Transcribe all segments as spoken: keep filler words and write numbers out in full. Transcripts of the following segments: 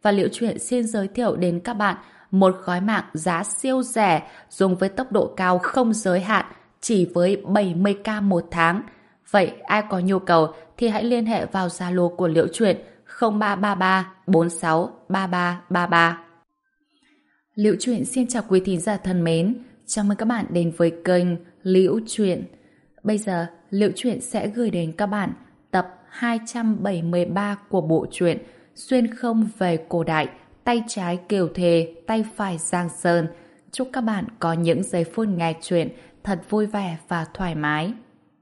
và Liễu Chuyện xin giới thiệu đến các bạn một gói mạng giá siêu rẻ dùng với tốc độ cao không giới hạn chỉ với bảy mươi k một tháng. Vậy ai có nhu cầu thì hãy liên hệ vào Zalo của Liễu Chuyện không ba ba ba bốn sáu ba ba ba ba. Liễu Chuyện xin chào quý thính giả thân mến, chào mừng các bạn đến với kênh Liễu Chuyện. Bây giờ Liễu Chuyện sẽ gửi đến các bạn tập hai trăm bảy mươi ba của bộ truyện Xuyên không về cổ đại, tay trái Kiều Thề, tay phải Giang Sơn. Chúc các bạn có những giây phút nghe chuyện thật vui vẻ và thoải mái.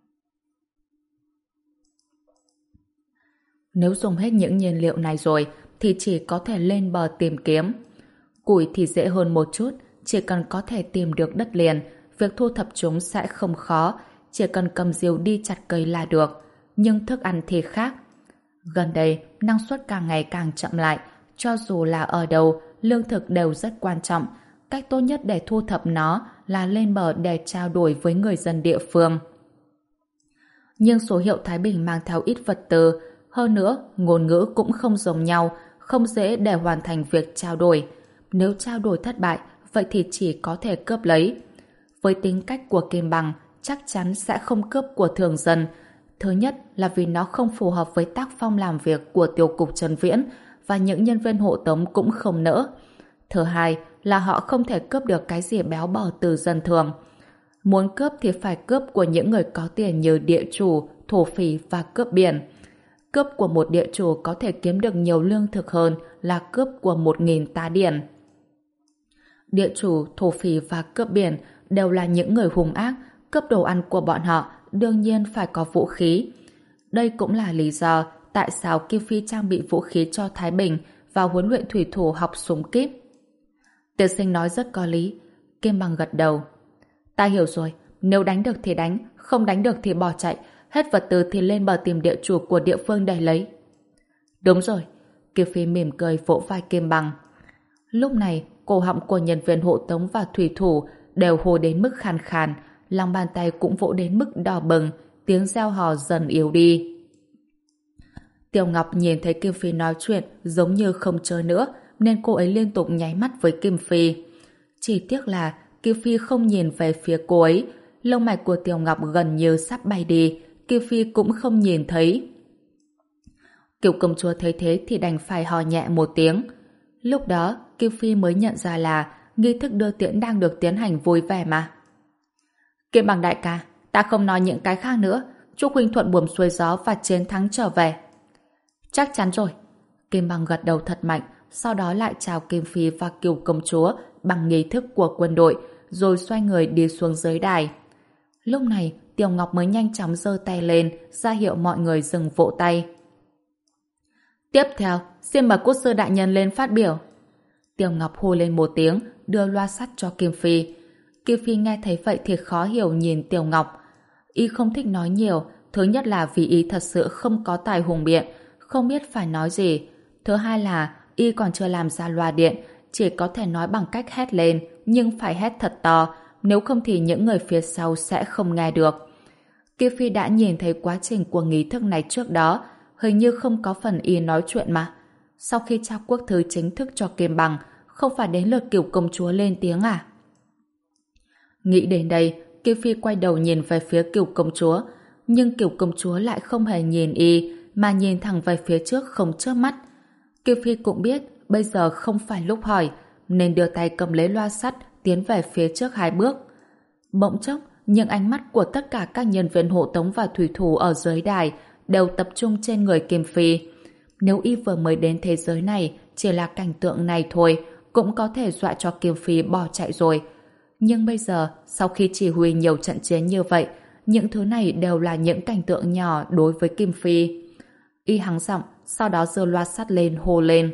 Nếu dùng hết những nhiên liệu này rồi thì chỉ có thể lên bờ tìm kiếm. Củi thì dễ hơn một chút, chỉ cần có thể tìm được đất liền, việc thu thập chúng sẽ không khó, chỉ cần cầm diều đi chặt cây là được. Nhưng thức ăn thì khác. Gần đây, năng suất càng ngày càng chậm lại, cho dù là ở đâu, lương thực đều rất quan trọng. Cách tốt nhất để thu thập nó là lên bờ để trao đổi với người dân địa phương. Nhưng số hiệu Thái Bình mang theo ít vật tư, hơn nữa, ngôn ngữ cũng không giống nhau, không dễ để hoàn thành việc trao đổi. Nếu trao đổi thất bại, vậy thì chỉ có thể cướp lấy. Với tính cách của Kim Bằng, chắc chắn sẽ không cướp của thường dân. Thứ nhất là vì nó không phù hợp với tác phong làm việc của tiêu cục Trần Viễn và những nhân viên hộ tống cũng không nỡ. Thứ hai là họ không thể cướp được cái gì béo bở từ dân thường. Muốn cướp thì phải cướp của những người có tiền như địa chủ, thổ phỉ và cướp biển. Cướp của một địa chủ có thể kiếm được nhiều lương thực hơn là cướp của một nghìn tá điển. Địa chủ, thổ phỉ và cướp biển đều là những người hung ác, cướp đồ ăn của bọn họ đương nhiên phải có vũ khí. Đây cũng là lý do tại sao Kim Phi trang bị vũ khí cho Thái Bình và huấn luyện thủy thủ học súng kíp. Tiên sinh nói rất có lý. Kim Bằng gật đầu. Ta hiểu rồi, nếu đánh được thì đánh, không đánh được thì bỏ chạy, hết vật tư thì lên bờ tìm địa chủ của địa phương để lấy. Đúng rồi. Kim Phi mỉm cười vỗ vai Kim Bằng. Lúc này, cổ họng của nhân viên hộ tống và thủy thủ đều hô đến mức khàn khàn, lòng bàn tay cũng vỗ đến mức đỏ bừng, tiếng reo hò dần yếu đi. Tiểu Ngọc nhìn thấy Kim Phi nói chuyện giống như không chơi nữa, nên cô ấy liên tục nháy mắt với Kim Phi. Chỉ tiếc là Kim Phi không nhìn về phía cô ấy, lông mày của Tiểu Ngọc gần như sắp bay đi, Kim Phi cũng không nhìn thấy. Kiều công chúa thấy thế thì đành phải hò nhẹ một tiếng. Lúc đó, Kim Phi mới nhận ra là nghi thức đưa tiễn đang được tiến hành vui vẻ mà. Kim Bằng đại ca, ta không nói những cái khác nữa, chúc huynh thuận buồm xuôi gió và chiến thắng trở về. Chắc chắn rồi. Kim Bằng gật đầu thật mạnh, sau đó lại chào Kim Phi và Kiều công chúa bằng nghi thức của quân đội, rồi xoay người đi xuống dưới đài. Lúc này, Tiểu Ngọc mới nhanh chóng giơ tay lên, ra hiệu mọi người dừng vỗ tay. Tiếp theo, xin mời quốc sư đại nhân lên phát biểu. Tiểu Ngọc hô lên một tiếng, đưa loa sắt cho Kim Phi. Kim Phi nghe thấy vậy thì khó hiểu nhìn Tiểu Ngọc. Y không thích nói nhiều, thứ nhất là vì y thật sự không có tài hùng biện, không biết phải nói gì. Thứ hai là y còn chưa làm ra loa điện, chỉ có thể nói bằng cách hét lên, nhưng phải hét thật to, nếu không thì những người phía sau sẽ không nghe được. Kim Phi đã nhìn thấy quá trình của nghi thức này trước đó, hình như không có phần y nói chuyện mà. Sau khi trao quốc thư chính thức cho Kim Bằng, không phải đến lượt Kiều công chúa lên tiếng à? Nghĩ đến đây, Kim Phi quay đầu nhìn về phía Kiều công chúa, nhưng Kiều công chúa lại không hề nhìn y, mà nhìn thẳng về phía trước không chớp mắt. Kim Phi cũng biết bây giờ không phải lúc hỏi, nên đưa tay cầm lấy loa sắt tiến về phía trước hai bước. Bỗng chốc, những ánh mắt của tất cả các nhân viên hộ tống và thủy thủ ở dưới đài đều tập trung trên người Kim Phi. Nếu y vừa mới đến thế giới này chỉ là cảnh tượng này thôi, cũng có thể dọa cho Kim Phi bỏ chạy rồi. Nhưng bây giờ, sau khi chỉ huy nhiều trận chiến như vậy, những thứ này đều là những cảnh tượng nhỏ đối với Kim Phi. Y hắng giọng, sau đó giơ loa sắt lên hô lên.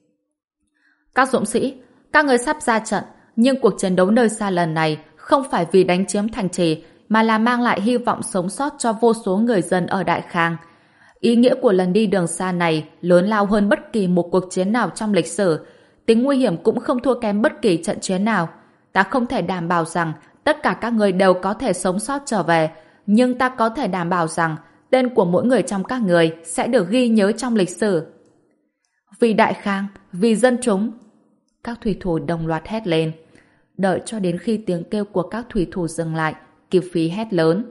Các dũng sĩ, các người sắp ra trận, nhưng cuộc chiến đấu nơi xa lần này không phải vì đánh chiếm thành trì, mà là mang lại hy vọng sống sót cho vô số người dân ở Đại Khang. Ý nghĩa của lần đi đường xa này lớn lao hơn bất kỳ một cuộc chiến nào trong lịch sử. Tính nguy hiểm cũng không thua kém bất kỳ trận chiến nào. Ta không thể đảm bảo rằng tất cả các người đều có thể sống sót trở về, nhưng ta có thể đảm bảo rằng tên của mỗi người trong các người sẽ được ghi nhớ trong lịch sử. Vì Đại Khang, Vì dân chúng! Các thủy thủ đồng loạt hét lên. Đợi cho đến khi tiếng kêu của các thủy thủ dừng lại, Kim Phi hét lớn.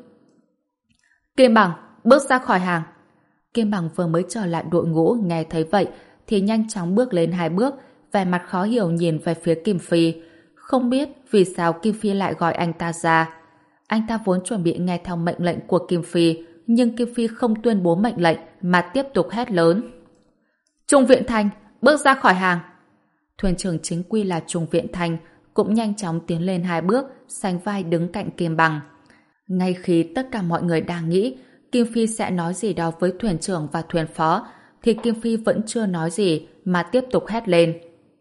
Kim Bằng, bước ra khỏi hàng! Kim Bằng vừa mới trở lại đội ngũ, nghe thấy vậy thì nhanh chóng bước lên hai bước, vẻ mặt khó hiểu nhìn về phía Kim Phi. Không biết vì sao Kim Phi lại gọi anh ta ra. Anh ta vốn chuẩn bị nghe theo mệnh lệnh của Kim Phi, nhưng Kim Phi không tuyên bố mệnh lệnh mà tiếp tục hét lớn. Trung Viện Thành, bước ra khỏi hàng! Thuyền trưởng chính quy là Trung Viện Thành cũng nhanh chóng tiến lên hai bước, sánh vai đứng cạnh Kim Bằng. Ngay khi tất cả mọi người đang nghĩ Kim Phi sẽ nói gì đó với thuyền trưởng và thuyền phó, thì Kim Phi vẫn chưa nói gì mà tiếp tục hét lên.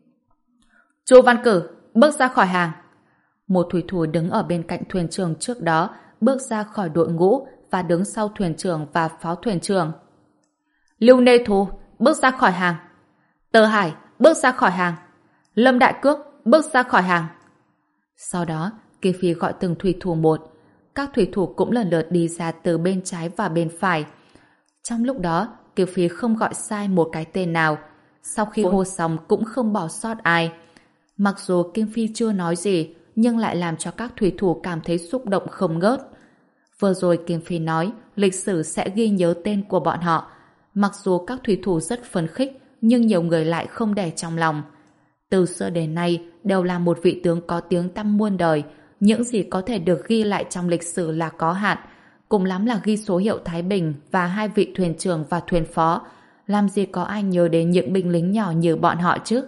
Chu Văn Cử, bước ra khỏi hàng! Một thủy thủ đứng ở bên cạnh thuyền trưởng trước đó bước ra khỏi đội ngũ và đứng sau thuyền trưởng và phó thuyền trưởng. Lưu Nê Thù, bước ra khỏi hàng! Tờ Hải, bước ra khỏi hàng! Lâm Đại Cước, bước ra khỏi hàng! Sau đó, Kim Phi gọi từng thủy thủ một. Các thủy thủ cũng lần lượt đi ra từ bên trái và bên phải. Trong lúc đó, Kim Phi không gọi sai một cái tên nào. Sau khi hô xong cũng không bỏ sót ai. Mặc dù Kim Phi chưa nói gì, nhưng lại làm cho các thủy thủ cảm thấy xúc động không ngớt. Vừa rồi Kim Phi nói lịch sử sẽ ghi nhớ tên của bọn họ. Mặc dù các thủy thủ rất phấn khích, nhưng nhiều người lại không để trong lòng. Từ xưa đến nay đều là một vị tướng có tiếng tăm muôn đời. Những gì có thể được ghi lại trong lịch sử là có hạn, cùng lắm là ghi số hiệu Thái Bình và hai vị thuyền trưởng và thuyền phó. Làm gì có ai nhớ đến những binh lính nhỏ như bọn họ chứ?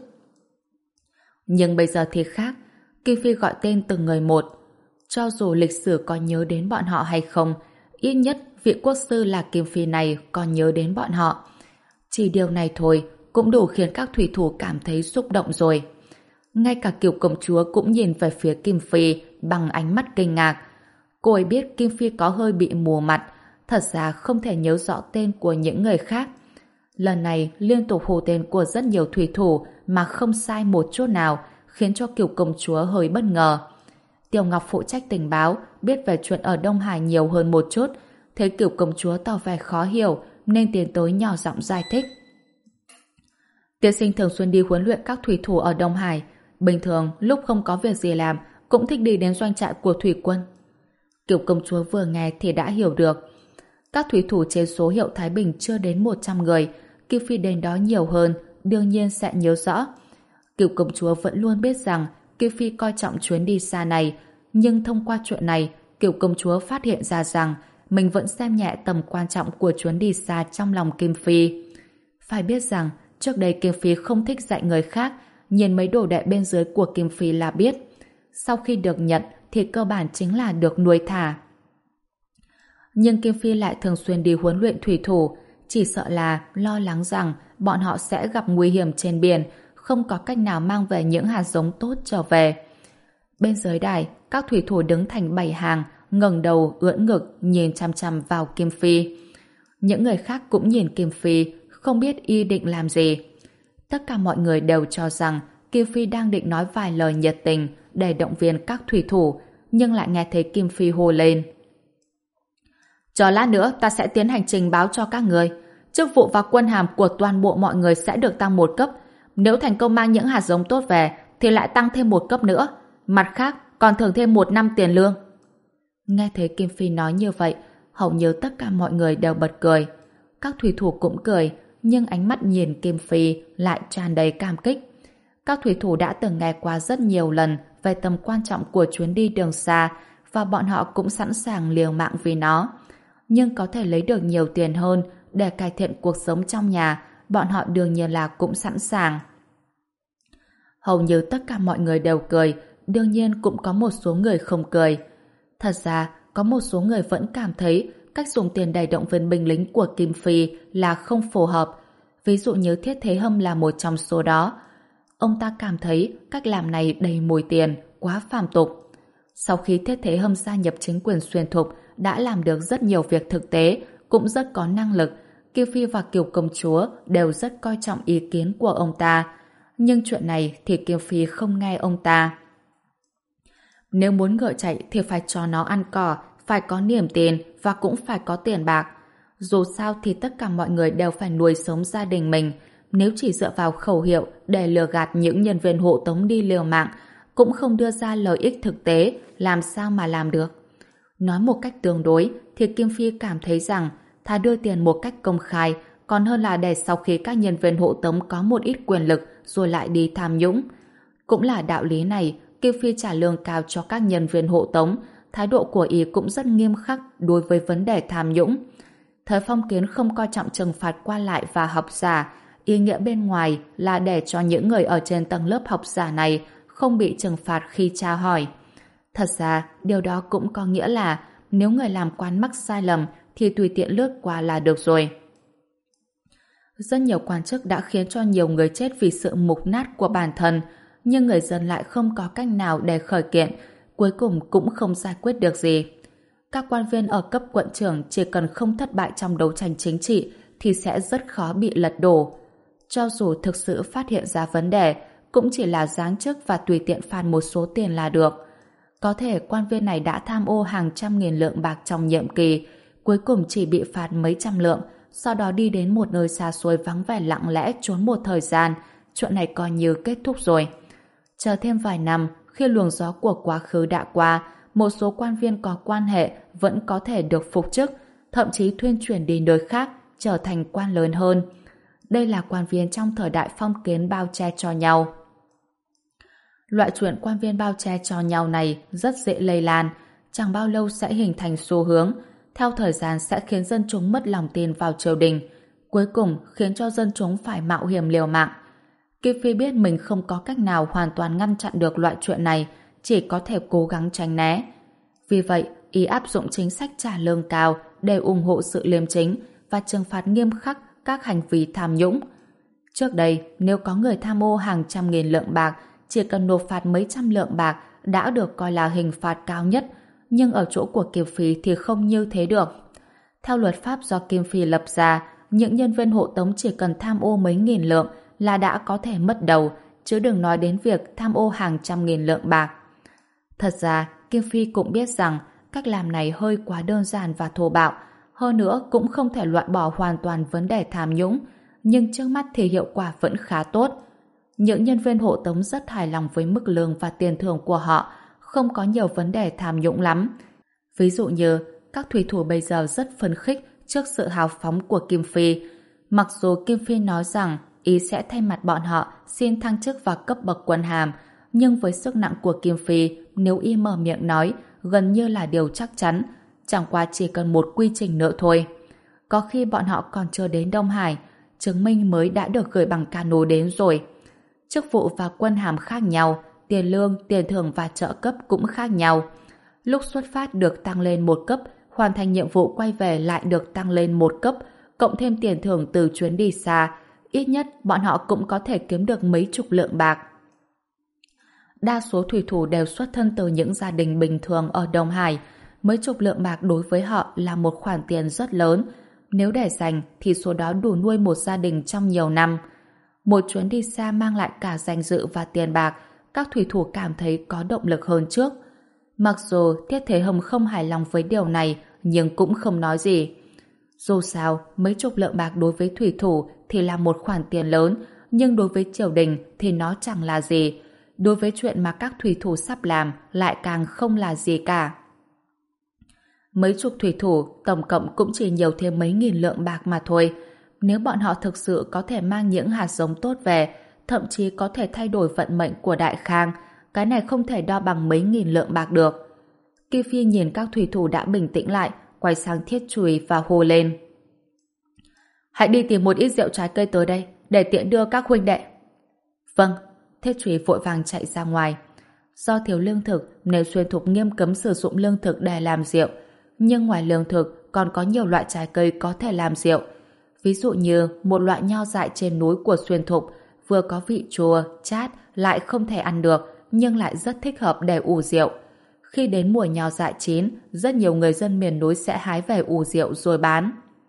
Nhưng bây giờ thì khác. Kim Phi gọi tên từng người một. Cho dù lịch sử có nhớ đến bọn họ hay không, ít nhất vị quốc sư là Kim Phi này còn nhớ đến bọn họ. Chỉ điều này thôi cũng đủ khiến các thủy thủ cảm thấy xúc động rồi. Ngay cả Kiều công chúa cũng nhìn về phía Kim Phi bằng ánh mắt kinh ngạc. Cô ấy biết Kim Phi có hơi bị mù mặt, thật ra không thể nhớ rõ tên của những người khác. Lần này liên tục hô tên của rất nhiều thủy thủ mà không sai một chút nào, khiến cho Kiều công chúa hơi bất ngờ. Tiểu Ngọc phụ trách tình báo, biết về chuyện ở Đông Hải nhiều hơn một chút, thấy Kiều công chúa tỏ vẻ khó hiểu nên tiến tới nhỏ giọng giải thích. Tiên sinh thường xuyên đi huấn luyện các thủy thủ ở Đông Hải, bình thường lúc không có việc gì làm cũng thích đi đến doanh trại của thủy quân. Kiều công chúa vừa nghe thì đã hiểu được. Các thủy thủ trên số hiệu Thái Bình chưa đến một trăm người, Kim Phi đến đó nhiều hơn, đương nhiên sẽ nhớ rõ. Kiều công chúa vẫn luôn biết rằng Kim Phi coi trọng chuyến đi xa này, nhưng thông qua chuyện này, Kiều công chúa phát hiện ra rằng mình vẫn xem nhẹ tầm quan trọng của chuyến đi xa trong lòng Kim Phi. Phải biết rằng, trước đây Kim Phi không thích dạy người khác, nhìn mấy đồ đệ bên dưới của Kim Phi là biết. Sau khi được nhận thì cơ bản chính là được nuôi thả. Nhưng Kim Phi lại thường xuyên đi huấn luyện thủy thủ, chỉ sợ là lo lắng rằng bọn họ sẽ gặp nguy hiểm trên biển, không có cách nào mang về những hạt giống tốt trở về. Bên dưới đài, các thủy thủ đứng thành bảy hàng, ngẩng đầu ưỡn ngực nhìn chằm chằm vào Kim Phi. Những người khác cũng nhìn Kim Phi, không biết y định làm gì. Tất cả mọi người đều cho rằng Kim Phi đang định nói vài lời nhiệt tình để động viên các thủy thủ, nhưng lại nghe thấy Kim Phi hô lên. Chờ lát nữa ta sẽ tiến hành trình báo cho các người. Chức vụ và quân hàm của toàn bộ mọi người sẽ được tăng một cấp. Nếu thành công mang những hạt giống tốt về thì lại tăng thêm một cấp nữa. Mặt khác còn thưởng thêm một năm tiền lương. Nghe thấy Kim Phi nói như vậy, hầu như tất cả mọi người đều bật cười. Các thủy thủ cũng cười, nhưng ánh mắt nhìn Kim Phi lại tràn đầy cảm kích. Các thủy thủ đã từng nghe qua rất nhiều lần về tầm quan trọng của chuyến đi đường xa và bọn họ cũng sẵn sàng liều mạng vì nó. Nhưng có thể lấy được nhiều tiền hơn để cải thiện cuộc sống trong nhà, bọn họ đương nhiên là cũng sẵn sàng. Hầu như tất cả mọi người đều cười, đương nhiên cũng có một số người không cười. Thật ra, có một số người vẫn cảm thấy cách dùng tiền để động viên binh lính của Kim Phi là không phù hợp. Ví dụ như Thiết Thế Hâm là một trong số đó. Ông ta cảm thấy cách làm này đầy mùi tiền, quá phàm tục. Sau khi Thiết Thế Hâm gia nhập chính quyền xuyên thục, đã làm được rất nhiều việc thực tế, cũng rất có năng lực. Kim Phi và Kiều công chúa đều rất coi trọng ý kiến của ông ta. Nhưng chuyện này thì Kim Phi không nghe ông ta. Nếu muốn ngựa chạy thì phải cho nó ăn cỏ, phải có niềm tin và cũng phải có tiền bạc. Dù sao thì tất cả mọi người đều phải nuôi sống gia đình mình, nếu chỉ dựa vào khẩu hiệu để lừa gạt những nhân viên hộ tống đi liều mạng, cũng không đưa ra lợi ích thực tế, làm sao mà làm được. Nói một cách tương đối, thì Kim Phi cảm thấy rằng thà đưa tiền một cách công khai, còn hơn là để sau khi các nhân viên hộ tống có một ít quyền lực rồi lại đi tham nhũng. Cũng là đạo lý này, Kim Phi trả lương cao cho các nhân viên hộ tống, thái độ của y cũng rất nghiêm khắc đối với vấn đề tham nhũng. Thời Phong Kiến không coi trọng trừng phạt qua lại và học giả, ý nghĩa bên ngoài là để cho những người ở trên tầng lớp học giả này không bị trừng phạt khi tra hỏi. Thật ra, điều đó cũng có nghĩa là nếu người làm quan mắc sai lầm thì tùy tiện lướt qua là được rồi. Rất nhiều quan chức đã khiến cho nhiều người chết vì sự mục nát của bản thân, nhưng người dân lại không có cách nào để khởi kiện, cuối cùng cũng không giải quyết được gì. Các quan viên ở cấp quận trưởng chỉ cần không thất bại trong đấu tranh chính trị thì sẽ rất khó bị lật đổ. Cho dù thực sự phát hiện ra vấn đề, cũng chỉ là giáng chức và tùy tiện phạt một số tiền là được. Có thể quan viên này đã tham ô hàng trăm nghìn lượng bạc trong nhiệm kỳ, cuối cùng chỉ bị phạt mấy trăm lượng, sau đó đi đến một nơi xa xôi vắng vẻ lặng lẽ trốn một thời gian, chuyện này coi như kết thúc rồi. Chờ thêm vài năm, khi luồng gió của quá khứ đã qua, một số quan viên có quan hệ vẫn có thể được phục chức, thậm chí thuyên chuyển đi nơi khác, trở thành quan lớn hơn. Đây là quan viên trong thời đại phong kiến bao che cho nhau. Loại chuyện quan viên bao che cho nhau này rất dễ lây lan, chẳng bao lâu sẽ hình thành xu hướng, theo thời gian sẽ khiến dân chúng mất lòng tin vào triều đình, cuối cùng khiến cho dân chúng phải mạo hiểm liều mạng. Kim Phi biết mình không có cách nào hoàn toàn ngăn chặn được loại chuyện này, chỉ có thể cố gắng tránh né. Vì vậy, ý áp dụng chính sách trả lương cao để ủng hộ sự liêm chính và trừng phạt nghiêm khắc các hành vi tham nhũng. Trước đây, nếu có người tham ô hàng trăm nghìn lượng bạc, chỉ cần nộp phạt mấy trăm lượng bạc đã được coi là hình phạt cao nhất, nhưng ở chỗ của Kim Phi thì không như thế được. Theo luật pháp do Kim Phi lập ra, những nhân viên hộ tống chỉ cần tham ô mấy nghìn lượng là đã có thể mất đầu, chứ đừng nói đến việc tham ô hàng trăm nghìn lượng bạc. Thật ra, Kim Phi cũng biết rằng cách làm này hơi quá đơn giản và thô bạo, hơn nữa cũng không thể loại bỏ hoàn toàn vấn đề tham nhũng, nhưng trước mắt thì hiệu quả vẫn khá tốt. Những nhân viên hộ tống rất hài lòng với mức lương và tiền thưởng của họ, không có nhiều vấn đề tham nhũng lắm. Ví dụ như, các thủy thủ bây giờ rất phấn khích trước sự hào phóng của Kim Phi. Mặc dù Kim Phi nói rằng ý sẽ thay mặt bọn họ xin thăng chức và cấp bậc quân hàm, nhưng với sức nặng của Kim Phi, nếu y mở miệng nói, gần như là điều chắc chắn, chẳng qua chỉ cần một quy trình nữa thôi. Có khi bọn họ còn chưa đến Đông Hải, chứng minh mới đã được gửi bằng cano đến rồi. Chức vụ và quân hàm khác nhau, tiền lương, tiền thưởng và trợ cấp cũng khác nhau. Lúc xuất phát được tăng lên một cấp, hoàn thành nhiệm vụ quay về lại được tăng lên một cấp, cộng thêm tiền thưởng từ chuyến đi xa, ít nhất bọn họ cũng có thể kiếm được mấy chục lượng bạc. Đa số thủy thủ đều xuất thân từ những gia đình bình thường ở Đông Hải, mấy chục lượng bạc đối với họ là một khoản tiền rất lớn, nếu để dành thì số đó đủ nuôi một gia đình trong nhiều năm. Một chuyến đi xa mang lại cả danh dự và tiền bạc, các thủy thủ cảm thấy có động lực hơn trước. Mặc dù Tiết Thế Hồng không hài lòng với điều này, nhưng cũng không nói gì. Dù sao, mấy chục lượng bạc đối với thủy thủ thì là một khoản tiền lớn, nhưng đối với triều đình thì nó chẳng là gì. Đối với chuyện mà các thủy thủ sắp làm lại càng không là gì cả. Mấy chục thủy thủ tổng cộng cũng chỉ nhiều thêm mấy nghìn lượng bạc mà thôi. Nếu bọn họ thực sự có thể mang những hạt giống tốt về, thậm chí có thể thay đổi vận mệnh của Đại Khang, cái này không thể đo bằng mấy nghìn lượng bạc được. Kỳ Phi nhìn các thủy thủ đã bình tĩnh lại, quay sang Thiết Chùy và hô lên. Hãy đi tìm một ít rượu trái cây tới đây, để tiện đưa các huynh đệ. Vâng, Thiết Chùy vội vàng chạy ra ngoài. Do thiếu lương thực nên Xuyên Thục nghiêm cấm sử dụng lương thực để làm rượu, nhưng ngoài lương thực còn có nhiều loại trái cây có thể làm rượu. Ví dụ như một loại nho dại trên núi của Xuyên Thục, vừa có vị chua, chát, lại không thể ăn được, nhưng lại rất thích hợp để ủ rượu. Khi đến mùa nho dại chín, rất nhiều người dân miền núi sẽ hái về ủ rượu rồi bán.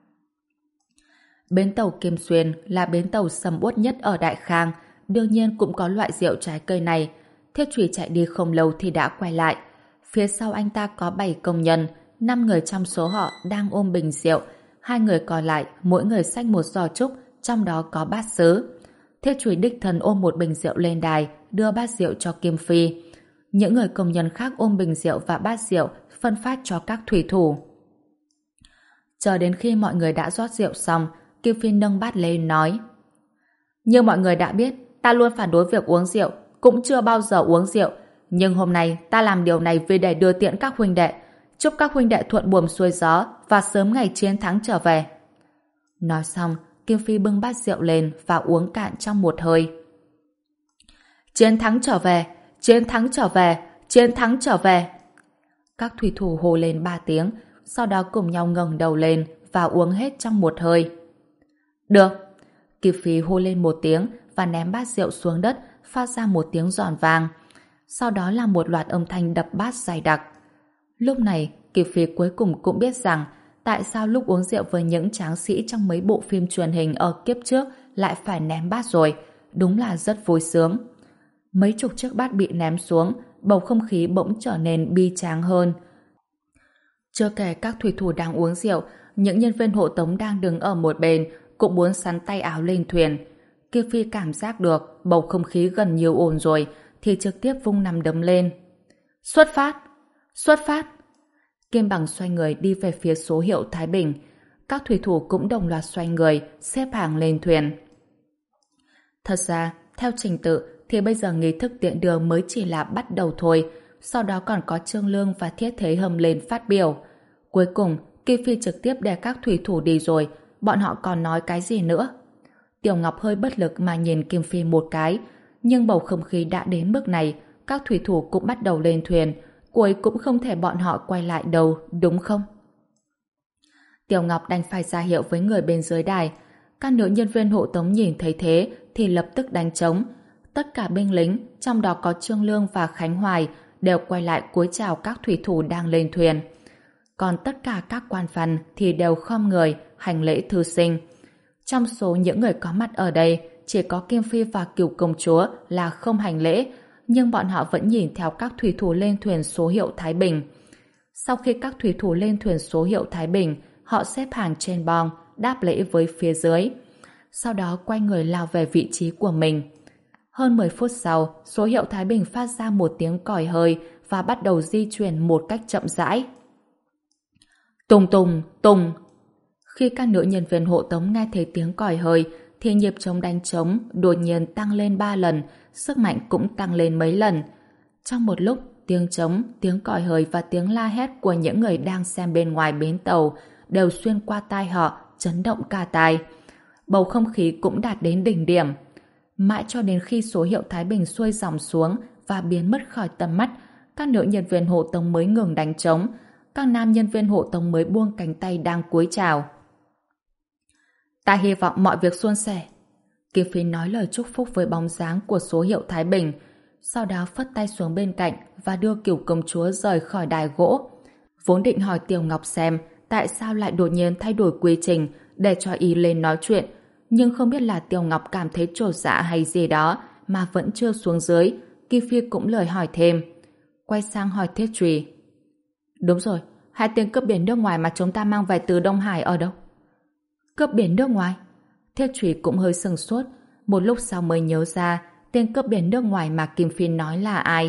Bến tàu Kim Xuyên là bến tàu sầm uất nhất ở Đại Khang, đương nhiên cũng có loại rượu trái cây này. Thiết Chùy chạy đi không lâu thì đã quay lại. Phía sau anh ta có bảy công nhân, năm người trong số họ đang ôm bình rượu, hai người còn lại mỗi người xách một giò trúc, trong đó có bát sứ. Thiết Chùy đích thân ôm một bình rượu lên đài, đưa bát rượu cho Kim Phi. Những người công nhân khác ôm bình rượu và bát rượu phân phát cho các thủy thủ. Chờ đến khi mọi người đã rót rượu xong, Kim Phi nâng bát lên nói: như mọi người đã biết, ta luôn phản đối việc uống rượu, cũng chưa bao giờ uống rượu. Nhưng hôm nay ta làm điều này vì để đưa tiễn các huynh đệ. Chúc các huynh đệ thuận buồm xuôi gió và sớm ngày chiến thắng trở về. Nói xong, Kim Phi bưng bát rượu lên và uống cạn trong một hơi. Chiến thắng trở về, chiến thắng trở về, chiến thắng trở về. Các thủy thủ hô lên ba tiếng, sau đó cùng nhau ngẩng đầu lên và uống hết trong một hơi. Được. Kim Phi hô lên một tiếng và ném bát rượu xuống đất, phát ra một tiếng giòn vang. Sau đó là một loạt âm thanh đập bát dày đặc. Lúc này, Kim Phi cuối cùng cũng biết rằng tại sao lúc uống rượu với những tráng sĩ trong mấy bộ phim truyền hình ở kiếp trước lại phải ném bát rồi. Đúng là rất vui sướng. Mấy chục chiếc bát bị ném xuống, bầu không khí bỗng trở nên bi tráng hơn. Chưa kể các thủy thủ đang uống rượu, những nhân viên hộ tống đang đứng ở một bên cũng muốn sắn tay áo lên thuyền. Kim Phi cảm giác được bầu không khí gần nhiều ổn rồi thì trực tiếp vung nắm đấm lên. Xuất phát! Xuất phát! Kim Bằng xoay người đi về phía số hiệu Thái Bình. Các thủy thủ cũng đồng loạt xoay người, xếp hàng lên thuyền. Thật ra, theo trình tự thì bây giờ nghi thức tiễn đưa mới chỉ là bắt đầu thôi, sau đó còn có Trương Lương và Thiết Thế Hâm lên phát biểu. Cuối cùng, Kim Phi trực tiếp để các thủy thủ đi rồi, bọn họ còn nói cái gì nữa? Tiểu Ngọc hơi bất lực mà nhìn Kim Phi một cái, nhưng bầu không khí đã đến mức này, các thủy thủ cũng bắt đầu lên thuyền, cuối cũng không thể bọn họ quay lại đâu, đúng không? Tiểu Ngọc đành phải ra hiệu với người bên dưới đài. Các nữ nhân viên hộ tống nhìn thấy thế thì lập tức đánh trống. Tất cả binh lính, trong đó có Trương Lương và Khánh Hoài, đều quay lại cúi chào các thủy thủ đang lên thuyền. Còn tất cả các quan văn thì đều khom người, hành lễ thư sinh. Trong số những người có mặt ở đây, chỉ có Kim Phi và Cửu công chúa là không hành lễ, nhưng bọn họ vẫn nhìn theo các thủy thủ lên thuyền số hiệu Thái Bình. Sau khi các thủy thủ lên thuyền số hiệu Thái Bình, họ xếp hàng trên bong, đáp lễ với phía dưới. Sau đó quay người lao về vị trí của mình. Hơn mười phút sau, số hiệu Thái Bình phát ra một tiếng còi hơi và bắt đầu di chuyển một cách chậm rãi. Tùng tùng, tùng. Khi các nữ nhân viên hộ tống nghe thấy tiếng còi hơi, thì nhịp trống đánh trống đột nhiên tăng lên ba lần, sức mạnh cũng tăng lên mấy lần. Trong một lúc, tiếng trống, tiếng còi hơi và tiếng la hét của những người đang xem bên ngoài bến tàu đều xuyên qua tai họ, chấn động cả tai. Bầu không khí cũng đạt đến đỉnh điểm. Mãi cho đến khi số hiệu Thái Bình xuôi dòng xuống và biến mất khỏi tầm mắt, các nữ nhân viên hộ tống mới ngừng đánh trống, các nam nhân viên hộ tống mới buông cánh tay đang cúi chào. Ta hy vọng mọi việc suôn sẻ. Kim Phi nói lời chúc phúc với bóng dáng của số hiệu Thái Bình, sau đó phất tay xuống bên cạnh và đưa Cửu công chúa rời khỏi đài gỗ. Vốn định hỏi Tiểu Ngọc xem tại sao lại đột nhiên thay đổi quy trình để cho y lên nói chuyện, nhưng không biết là Tiểu Ngọc cảm thấy chột dạ hay gì đó mà vẫn chưa xuống dưới. Kim Phi cũng lời hỏi thêm. Quay sang hỏi Thiết Chùy. Đúng rồi, hai tên cướp biển nước ngoài mà chúng ta mang về từ Đông Hải ở đâu? Cướp biển nước ngoài? Thiết Chùy cũng hơi sừng sốt, một lúc sau mới nhớ ra tên cướp biển nước ngoài mà Kim Phi nói là ai.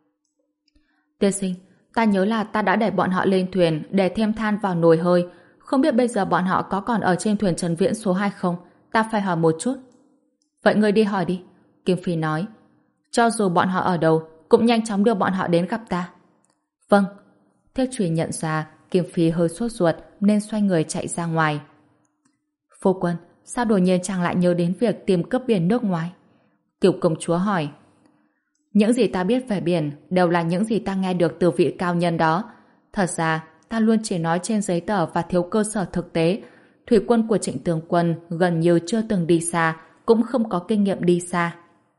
Tiên sinh, ta nhớ là ta đã để bọn họ lên thuyền để thêm than vào nồi hơi. Không biết bây giờ bọn họ có còn ở trên thuyền Trần Viễn số hai không? Ta phải hỏi một chút. Vậy ngươi đi hỏi đi, Kim Phi nói. Cho dù bọn họ ở đâu, cũng nhanh chóng đưa bọn họ đến gặp ta. Vâng. Thiết Chùy nhận ra Kim Phi hơi sốt ruột nên xoay người chạy ra ngoài. Phu quân, sao đột nhiên chàng lại nhớ đến việc tìm cướp biển nước ngoài? Cửu công chúa hỏi. Những gì ta biết về biển đều là những gì ta nghe được từ vị cao nhân đó. Thật ra, ta luôn chỉ nói trên giấy tờ và thiếu cơ sở thực tế. Thủy quân của Trịnh tướng quân gần như chưa từng đi xa, cũng không có kinh nghiệm đi xa.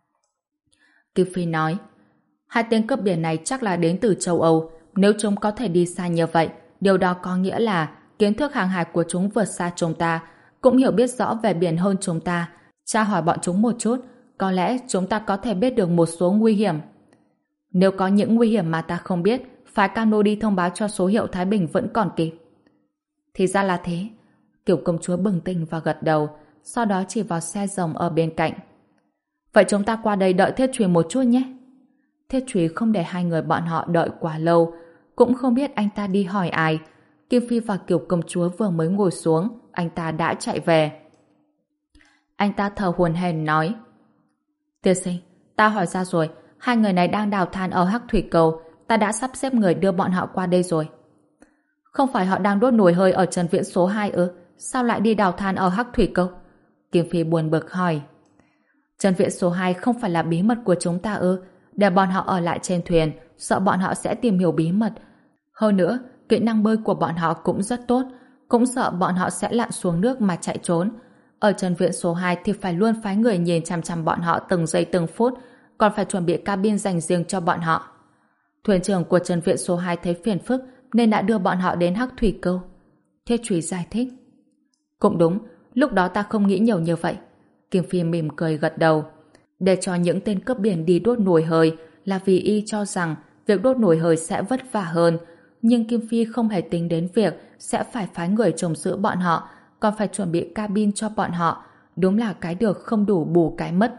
Kim Phi nói, hai tên cướp biển này chắc là đến từ châu Âu. Nếu chúng có thể đi xa như vậy, điều đó có nghĩa là kiến thức hàng hải của chúng vượt xa chúng ta, cũng hiểu biết rõ về biển hơn chúng ta. Tra hỏi bọn chúng một chút, có lẽ chúng ta có thể biết được một số nguy hiểm. Nếu có những nguy hiểm mà ta không biết, phái cano đi thông báo cho số hiệu Thái Bình vẫn còn kịp. Thì ra là thế. Kiểu công chúa bừng tỉnh và gật đầu. sau đó chỉ vào xe rồng ở bên cạnh. Vậy chúng ta qua đây đợi Thiết Trùy một chút nhé. Thiết Trùy không để hai người bọn họ đợi quá lâu, cũng không biết anh ta đi hỏi ai. Kim Phi và Kiều Công Chúa vừa mới ngồi xuống, anh ta đã chạy về. Anh ta thở hổn hển nói: Tiên sinh, ta hỏi ra rồi, hai người này đang đào than ở Hắc Thủy Cầu, ta đã sắp xếp người đưa bọn họ qua đây rồi. Không phải họ đang đốt nồi hơi ở Trần Viễn số hai ư? Sao lại đi đào than ở Hắc Thủy Cầu? Kim Phi buồn bực hỏi. Trần Viễn số hai không phải là bí mật của chúng ta ư? Để bọn họ ở lại trên thuyền, sợ bọn họ sẽ tìm hiểu bí mật. Hơn nữa, kỹ năng bơi của bọn họ cũng rất tốt, cũng sợ bọn họ sẽ lặn xuống nước mà chạy trốn. Ở Trần Viện số hai thì phải luôn phái người nhìn chằm chằm bọn họ từng giây từng phút, còn phải chuẩn bị cabin dành riêng cho bọn họ. Thuyền trưởng của Trần Viện số hai thấy phiền phức nên đã đưa bọn họ đến Hắc Thủy Câu. Thiết Trùy giải thích. Cũng đúng, lúc đó ta không nghĩ nhiều như vậy. Kim Phi mỉm cười gật đầu. Để cho những tên cướp biển đi đốt nồi hơi là vì y cho rằng việc đốt nồi hơi sẽ vất vả hơn, nhưng Kim Phi không hề tính đến việc sẽ phải phái người trông giữ bọn họ, còn phải chuẩn bị cabin cho bọn họ. Đúng là cái được không đủ bù cái mất.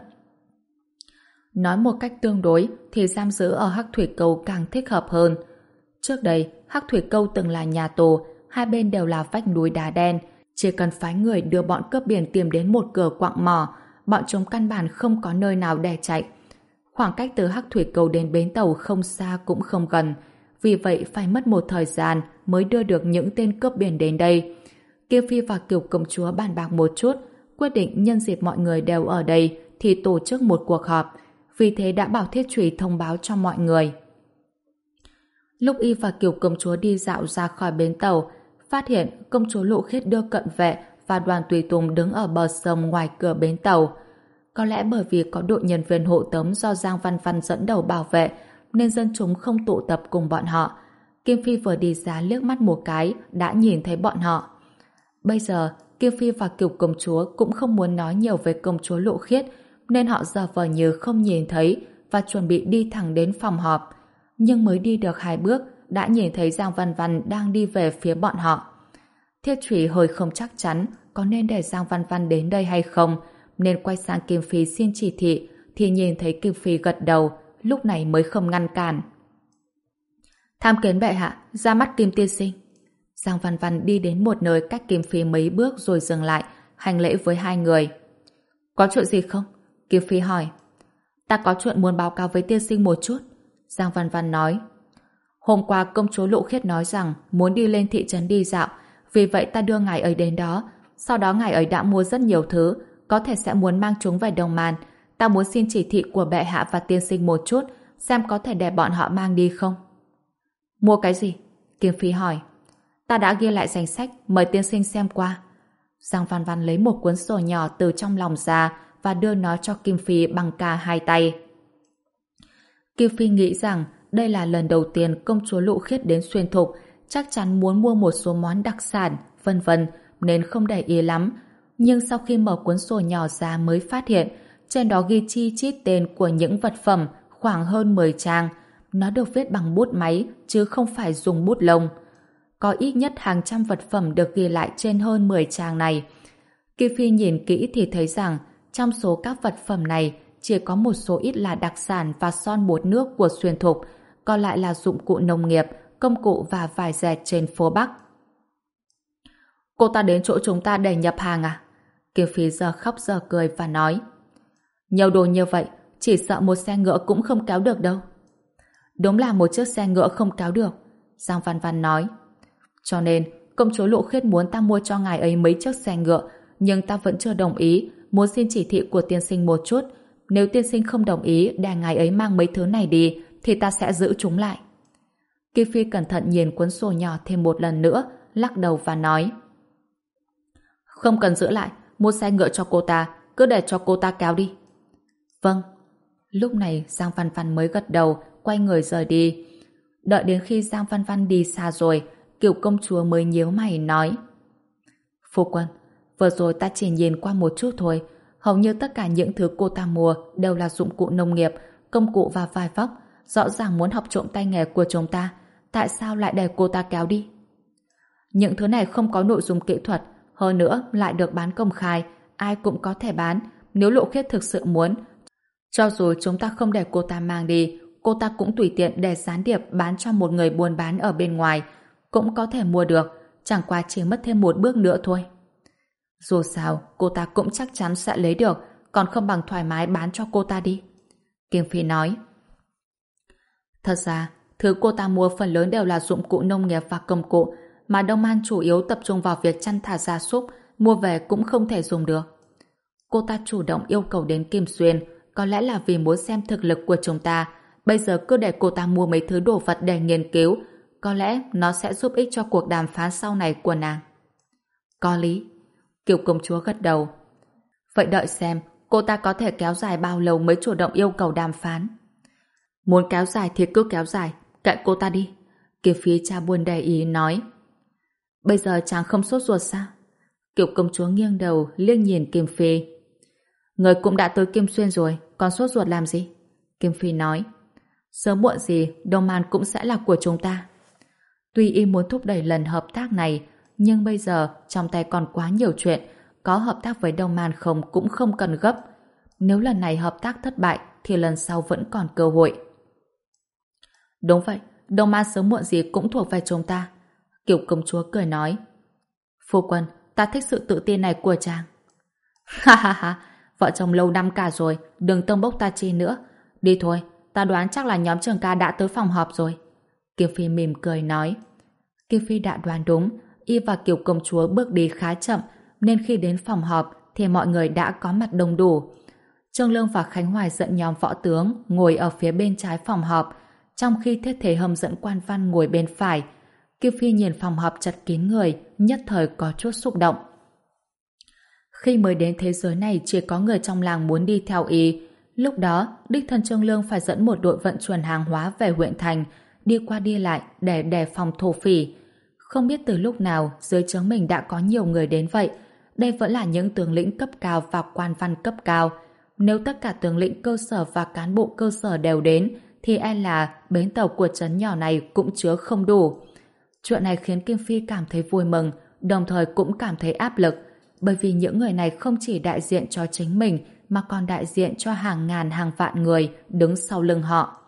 Nói một cách tương đối thì giam giữ ở Hắc Thủy Câu càng thích hợp hơn. Trước đây, Hắc Thủy Câu từng là nhà tù, hai bên đều là vách núi đá đen, chỉ cần phái người đưa bọn cướp biển tìm đến một cửa quặng mỏ, bọn chúng căn bản không có nơi nào để chạy. Khoảng cách từ Hắc Thủy Câu đến bến tàu không xa cũng không gần, vì vậy phải mất một thời gian mới đưa được những tên cướp biển đến đây. Kim Phi và Kiều Công Chúa bàn bạc một chút, quyết định nhân dịp mọi người đều ở đây thì tổ chức một cuộc họp, vì thế đã bảo Thiết Trùy thông báo cho mọi người. Lúc y và Kiều Công Chúa đi dạo ra khỏi bến tàu, phát hiện Công Chúa Lộ Khiết đưa cận vệ và đoàn tùy tùng đứng ở bờ sông ngoài cửa bến tàu. Có lẽ bởi vì có đội nhân viên hộ tống do Giang Văn Văn dẫn đầu bảo vệ nên dân chúng không tụ tập cùng bọn họ. Kim Phi vừa đi ra liếc mắt một cái đã nhìn thấy bọn họ. Bây giờ Kim Phi và Kiều Công Chúa cũng không muốn nói nhiều về Công Chúa Lộ Khiết nên họ giả vờ như không nhìn thấy và chuẩn bị đi thẳng đến phòng họp. Nhưng mới đi được hai bước đã nhìn thấy Giang Văn Văn đang đi về phía bọn họ. Thiết Trùy hơi không chắc chắn có nên để Giang Văn Văn đến đây hay không, nên quay sang Kim Phi xin chỉ thị thì nhìn thấy Kim Phi gật đầu, lúc này mới không ngăn cản. Tham kiến bệ hạ, ra mắt Kim tiên sinh. Giang Văn Văn đi đến một nơi cách Kim Phi mấy bước rồi dừng lại, hành lễ với hai người. Có chuyện gì không? Kim Phi hỏi. Ta có chuyện muốn báo cáo với tiên sinh một chút. Giang Văn Văn nói. Hôm qua Công chúa Lộ Khiết nói rằng muốn đi lên thị trấn đi dạo, vì vậy ta đưa ngài ấy đến đó. Sau đó ngài ấy đã mua rất nhiều thứ, có thể sẽ muốn mang chúng về Đồng Man. Ta muốn xin chỉ thị của bệ hạ và tiên sinh một chút, xem có thể để bọn họ mang đi không. Mua cái gì? Kim Phi hỏi. Ta đã ghi lại danh sách, mời tiên sinh xem qua. Giang Văn Văn lấy một cuốn sổ nhỏ từ trong lòng ra và đưa nó cho Kim Phi bằng cả hai tay. Kim Phi nghĩ rằng đây là lần đầu tiên Công chúa Lộ Khiết đến Xuyên Thục, chắc chắn muốn mua một số món đặc sản, vân vân, nên không để ý lắm. Nhưng sau khi mở cuốn sổ nhỏ ra mới phát hiện trên đó ghi chi chít tên của những vật phẩm khoảng hơn mười trang. Nó được viết bằng bút máy chứ không phải dùng bút lông. Có ít nhất hàng trăm vật phẩm được ghi lại trên hơn mười trang này. Kim Phi nhìn kỹ thì thấy rằng trong số các vật phẩm này chỉ có một số ít là đặc sản và son bột nước của Xuyên Thục, còn lại là dụng cụ nông nghiệp, công cụ và vải dệt trên phố Bắc. Cô ta đến chỗ chúng ta để nhập hàng à? Kim Phi giờ khóc giờ cười và nói. Nhiều đồ như vậy, chỉ sợ một xe ngựa cũng không kéo được đâu. Đúng là một chiếc xe ngựa không kéo được, Giang Văn Văn nói. Cho nên, Công chúa Lộ Khiết muốn ta mua cho ngài ấy mấy chiếc xe ngựa, nhưng ta vẫn chưa đồng ý, muốn xin chỉ thị của tiên sinh một chút. Nếu tiên sinh không đồng ý để ngài ấy mang mấy thứ này đi, thì ta sẽ giữ chúng lại. Kim Phi cẩn thận nhìn cuốn sổ nhỏ thêm một lần nữa, lắc đầu và nói. Không cần giữ lại, mua xe ngựa cho cô ta, cứ để cho cô ta kéo đi. Vâng. Lúc này Giang Văn Văn mới gật đầu, quay người rời đi. Đợi đến khi Giang Văn Văn đi xa rồi, Kiều Công Chúa mới nhíu mày nói. Phu quân, vừa rồi ta chỉ nhìn qua một chút thôi, hầu như tất cả những thứ cô ta mua đều là dụng cụ nông nghiệp, công cụ và vải vóc, rõ ràng muốn học trộm tay nghề của chúng ta, tại sao lại để cô ta kéo đi? Những thứ này không có nội dung kỹ thuật, hơn nữa lại được bán công khai, ai cũng có thể bán. Nếu Lộ Khiết thực sự muốn, cho dù chúng ta không để cô ta mang đi, cô ta cũng tùy tiện để gián điệp bán cho một người buôn bán ở bên ngoài, cũng có thể mua được, chẳng qua chỉ mất thêm một bước nữa thôi. Dù sao, cô ta cũng chắc chắn sẽ lấy được, còn không bằng thoải mái bán cho cô ta đi. Kim Phi nói. Thật ra, thứ cô ta mua phần lớn đều là dụng cụ nông nghiệp và công cụ, mà Đông An chủ yếu tập trung vào việc chăn thả gia súc, mua về cũng không thể dùng được. Cô ta chủ động yêu cầu đến Kim Xuyên, có lẽ là vì muốn xem thực lực của chúng ta. Bây giờ cứ để cô ta mua mấy thứ đồ vật để nghiên cứu, có lẽ nó sẽ giúp ích cho cuộc đàm phán sau này của nàng. Có lý. Kiều công chúa gật đầu. Vậy đợi xem cô ta có thể kéo dài bao lâu mới chủ động yêu cầu đàm phán. Muốn kéo dài thì cứ kéo dài, kệ cô ta đi. Kiều Phi cha buồn đầy ý nói. Bây giờ chàng không sốt ruột sao? Kiều công chúa nghiêng đầu liếc nhìn Kim Phi. Người cũng đã tới Kim Xuyên rồi, còn sốt ruột làm gì? Kim Phi nói. Sớm muộn gì Đông An cũng sẽ là của chúng ta. Tuy y muốn thúc đẩy lần hợp tác này, nhưng bây giờ trong tay còn quá nhiều chuyện, có hợp tác với Đông An không cũng không cần gấp. Nếu lần này hợp tác thất bại thì lần sau vẫn còn cơ hội. Đúng vậy, Đông An sớm muộn gì cũng thuộc về chúng ta. Kiều công chúa cười nói. Phu quân, ta thích sự tự tin này của chàng. Ha ha ha, vợ chồng lâu năm cả rồi, đừng tông bốc ta chi nữa. Đi thôi, ta đoán chắc là nhóm Trường Ca đã tới phòng họp rồi. Kim Phi mỉm cười nói. Kim Phi đã đoán đúng, y và Kiều công chúa bước đi khá chậm, nên khi đến phòng họp thì mọi người đã có mặt đông đủ. Trương Lương và Khánh Hoài dẫn nhóm võ tướng ngồi ở phía bên trái phòng họp, trong khi Thiết Thế Hâm dẫn quan văn ngồi bên phải. Kim Phi nhìn phòng họp chật kín người, nhất thời có chút xúc động. Khi mới đến thế giới này chỉ có người trong làng muốn đi theo y. Lúc đó, đích thân Trương Lương phải dẫn một đội vận chuyển hàng hóa về huyện thành, đi qua đi lại để đề phòng thổ phỉ. Không biết từ lúc nào dưới trướng mình đã có nhiều người đến vậy. Đây vẫn là những tướng lĩnh cấp cao và quan văn cấp cao. Nếu tất cả tướng lĩnh cơ sở và cán bộ cơ sở đều đến, thì e là bến tàu của trấn nhỏ này cũng chứa không đủ. Chuyện này khiến Kim Phi cảm thấy vui mừng, đồng thời cũng cảm thấy áp lực, bởi vì những người này không chỉ đại diện cho chính mình, mà còn đại diện cho hàng ngàn hàng vạn người đứng sau lưng họ.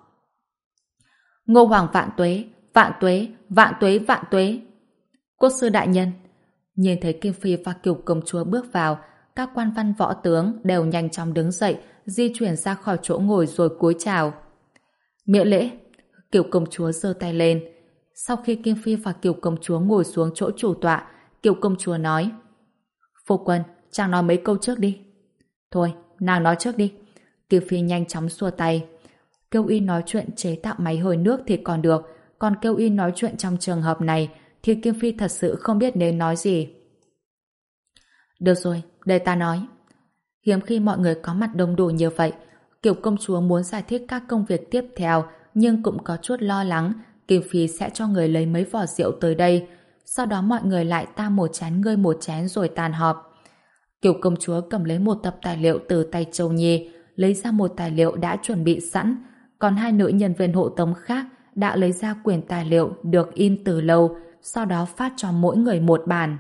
Ngô Hoàng vạn tuế, vạn tuế, vạn tuế, vạn tuế. Quốc sư đại nhân. Nhìn thấy Kim Phi và Kiều công chúa bước vào, các quan văn võ tướng đều nhanh chóng đứng dậy, di chuyển ra khỏi chỗ ngồi rồi cúi chào. Miễn lễ. Kiều công chúa giơ tay lên. Sau khi Kim Phi và Kiều công chúa ngồi xuống chỗ chủ tọa, Kiều công chúa nói: Phu quân, chàng nói mấy câu trước đi. Thôi, nàng nói trước đi. Kiều Phi nhanh chóng xua tay. Kêu y nói chuyện chế tạo máy hơi nước thì còn được, còn kêu y nói chuyện trong trường hợp này thì Kim Phi thật sự không biết nên nói gì. Được rồi, để ta nói. Hiếm khi mọi người có mặt đông đủ như vậy, Kiều công chúa muốn giải thích các công việc tiếp theo, nhưng cũng có chút lo lắng Kim Phi sẽ cho người lấy mấy vỏ rượu tới đây, sau đó mọi người lại ta một chén ngươi một chén rồi tàn họp. Kiều công chúa cầm lấy một tập tài liệu từ tay Châu Nhi, lấy ra một tài liệu đã chuẩn bị sẵn, còn hai nữ nhân viên hộ tống khác đã lấy ra quyển tài liệu được in từ lâu, sau đó phát cho mỗi người một bản.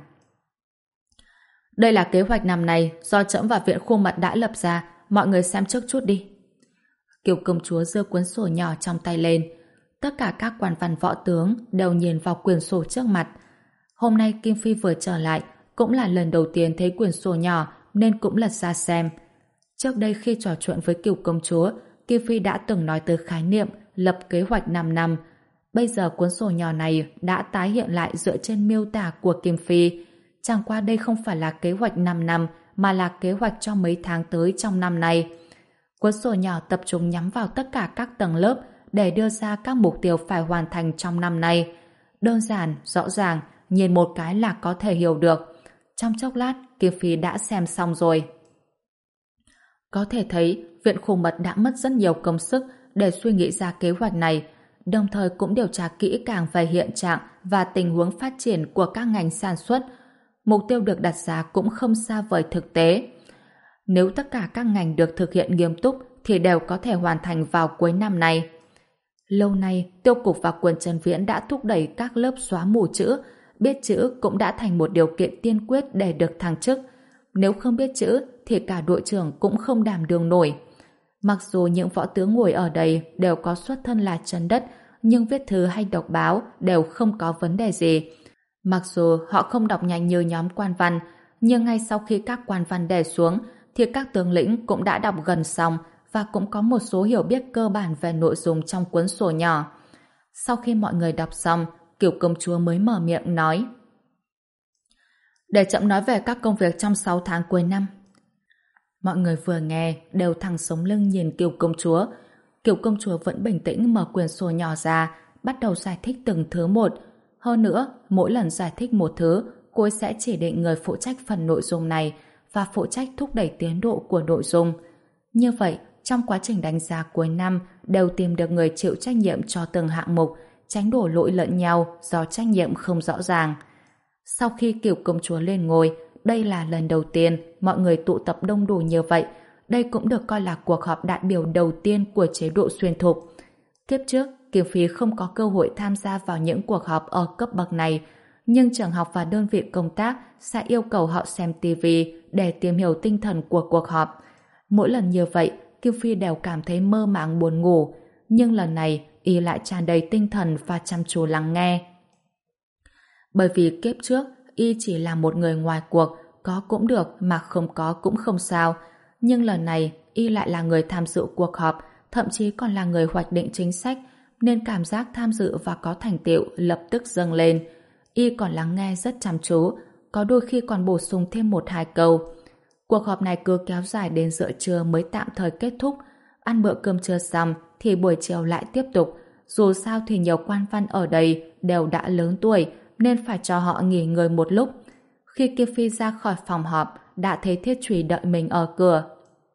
Đây là kế hoạch năm nay do trẫm và viện khu mật đã lập ra, mọi người xem trước chút đi. Kiều công chúa giơ cuốn sổ nhỏ trong tay lên. Tất cả các quan văn võ tướng đều nhìn vào quyển sổ trước mặt. Hôm nay Kim Phi vừa trở lại, cũng là lần đầu tiên thấy quyển sổ nhỏ nên cũng lật ra xem. Trước đây khi trò chuyện với Kiều công chúa, Kim Phi đã từng nói tới khái niệm lập kế hoạch năm năm. Bây giờ cuốn sổ nhỏ này đã tái hiện lại dựa trên miêu tả của Kim Phi. Chẳng qua đây không phải là kế hoạch năm năm, mà là kế hoạch cho mấy tháng tới trong năm nay. Cuốn sổ nhỏ tập trung nhắm vào tất cả các tầng lớp để đưa ra các mục tiêu phải hoàn thành trong năm nay. Đơn giản, rõ ràng, nhìn một cái là có thể hiểu được. Trong chốc lát, Kim Phi đã xem xong rồi. Có thể thấy, viện khu mật đã mất rất nhiều công sức để suy nghĩ ra kế hoạch này, đồng thời cũng điều tra kỹ càng về hiện trạng và tình huống phát triển của các ngành sản xuất. Mục tiêu được đặt ra cũng không xa vời thực tế. Nếu tất cả các ngành được thực hiện nghiêm túc thì đều có thể hoàn thành vào cuối năm nay. Lâu nay, Tiêu cục và Quần Trần Viễn đã thúc đẩy các lớp xóa mù chữ, biết chữ cũng đã thành một điều kiện tiên quyết để được thăng chức. Nếu không biết chữ thì cả đội trưởng cũng không đảm đương nổi. Mặc dù những võ tướng ngồi ở đây đều có xuất thân là chân đất, nhưng viết thư hay đọc báo đều không có vấn đề gì. Mặc dù họ không đọc nhanh như nhóm quan văn, nhưng ngay sau khi các quan văn đề xuống thì các tướng lĩnh cũng đã đọc gần xong và cũng có một số hiểu biết cơ bản về nội dung trong cuốn sổ nhỏ. Sau khi mọi người đọc xong, Kiều công chúa mới mở miệng nói: Để chậm nói về các công việc trong sáu tháng cuối năm. Mọi người vừa nghe đều thẳng sống lưng nhìn Kiều công chúa. Kiều công chúa vẫn bình tĩnh mở quyển sổ nhỏ ra, bắt đầu giải thích từng thứ một. Hơn nữa, mỗi lần giải thích một thứ, cô ấy sẽ chỉ định người phụ trách phần nội dung này và phụ trách thúc đẩy tiến độ của nội dung. Như vậy, trong quá trình đánh giá cuối năm đều tìm được người chịu trách nhiệm cho từng hạng mục, tránh đổ lỗi lẫn nhau do trách nhiệm không rõ ràng. Sau khi Kiều công chúa lên ngôi, đây là lần đầu tiên mọi người tụ tập đông đủ như vậy. Đây cũng được coi là cuộc họp đại biểu đầu tiên của chế độ xuyên thục. Kiếp trước, Kiều Phi không có cơ hội tham gia vào những cuộc họp ở cấp bậc này, nhưng trường học và đơn vị công tác sẽ yêu cầu họ xem ti vi để tìm hiểu tinh thần của cuộc họp. Mỗi lần như vậy, Kiều Phi đều cảm thấy mơ màng buồn ngủ, nhưng lần này y lại tràn đầy tinh thần và chăm chú lắng nghe. Bởi vì kiếp trước y chỉ là một người ngoài cuộc, có cũng được mà không có cũng không sao, nhưng lần này y lại là người tham dự cuộc họp, thậm chí còn là người hoạch định chính sách, nên cảm giác tham dự và có thành tựu lập tức dâng lên. Y còn lắng nghe rất chăm chú, có đôi khi còn bổ sung thêm một hai câu. Cuộc họp này cứ kéo dài đến giữa trưa mới tạm thời kết thúc. Ăn bữa cơm trưa xong thì buổi chiều lại tiếp tục. Dù sao thì nhiều quan văn ở đây đều đã lớn tuổi nên phải cho họ nghỉ ngơi một lúc. Khi Kiều Phi ra khỏi phòng họp, đã thấy Thiết Trùy đợi mình ở cửa.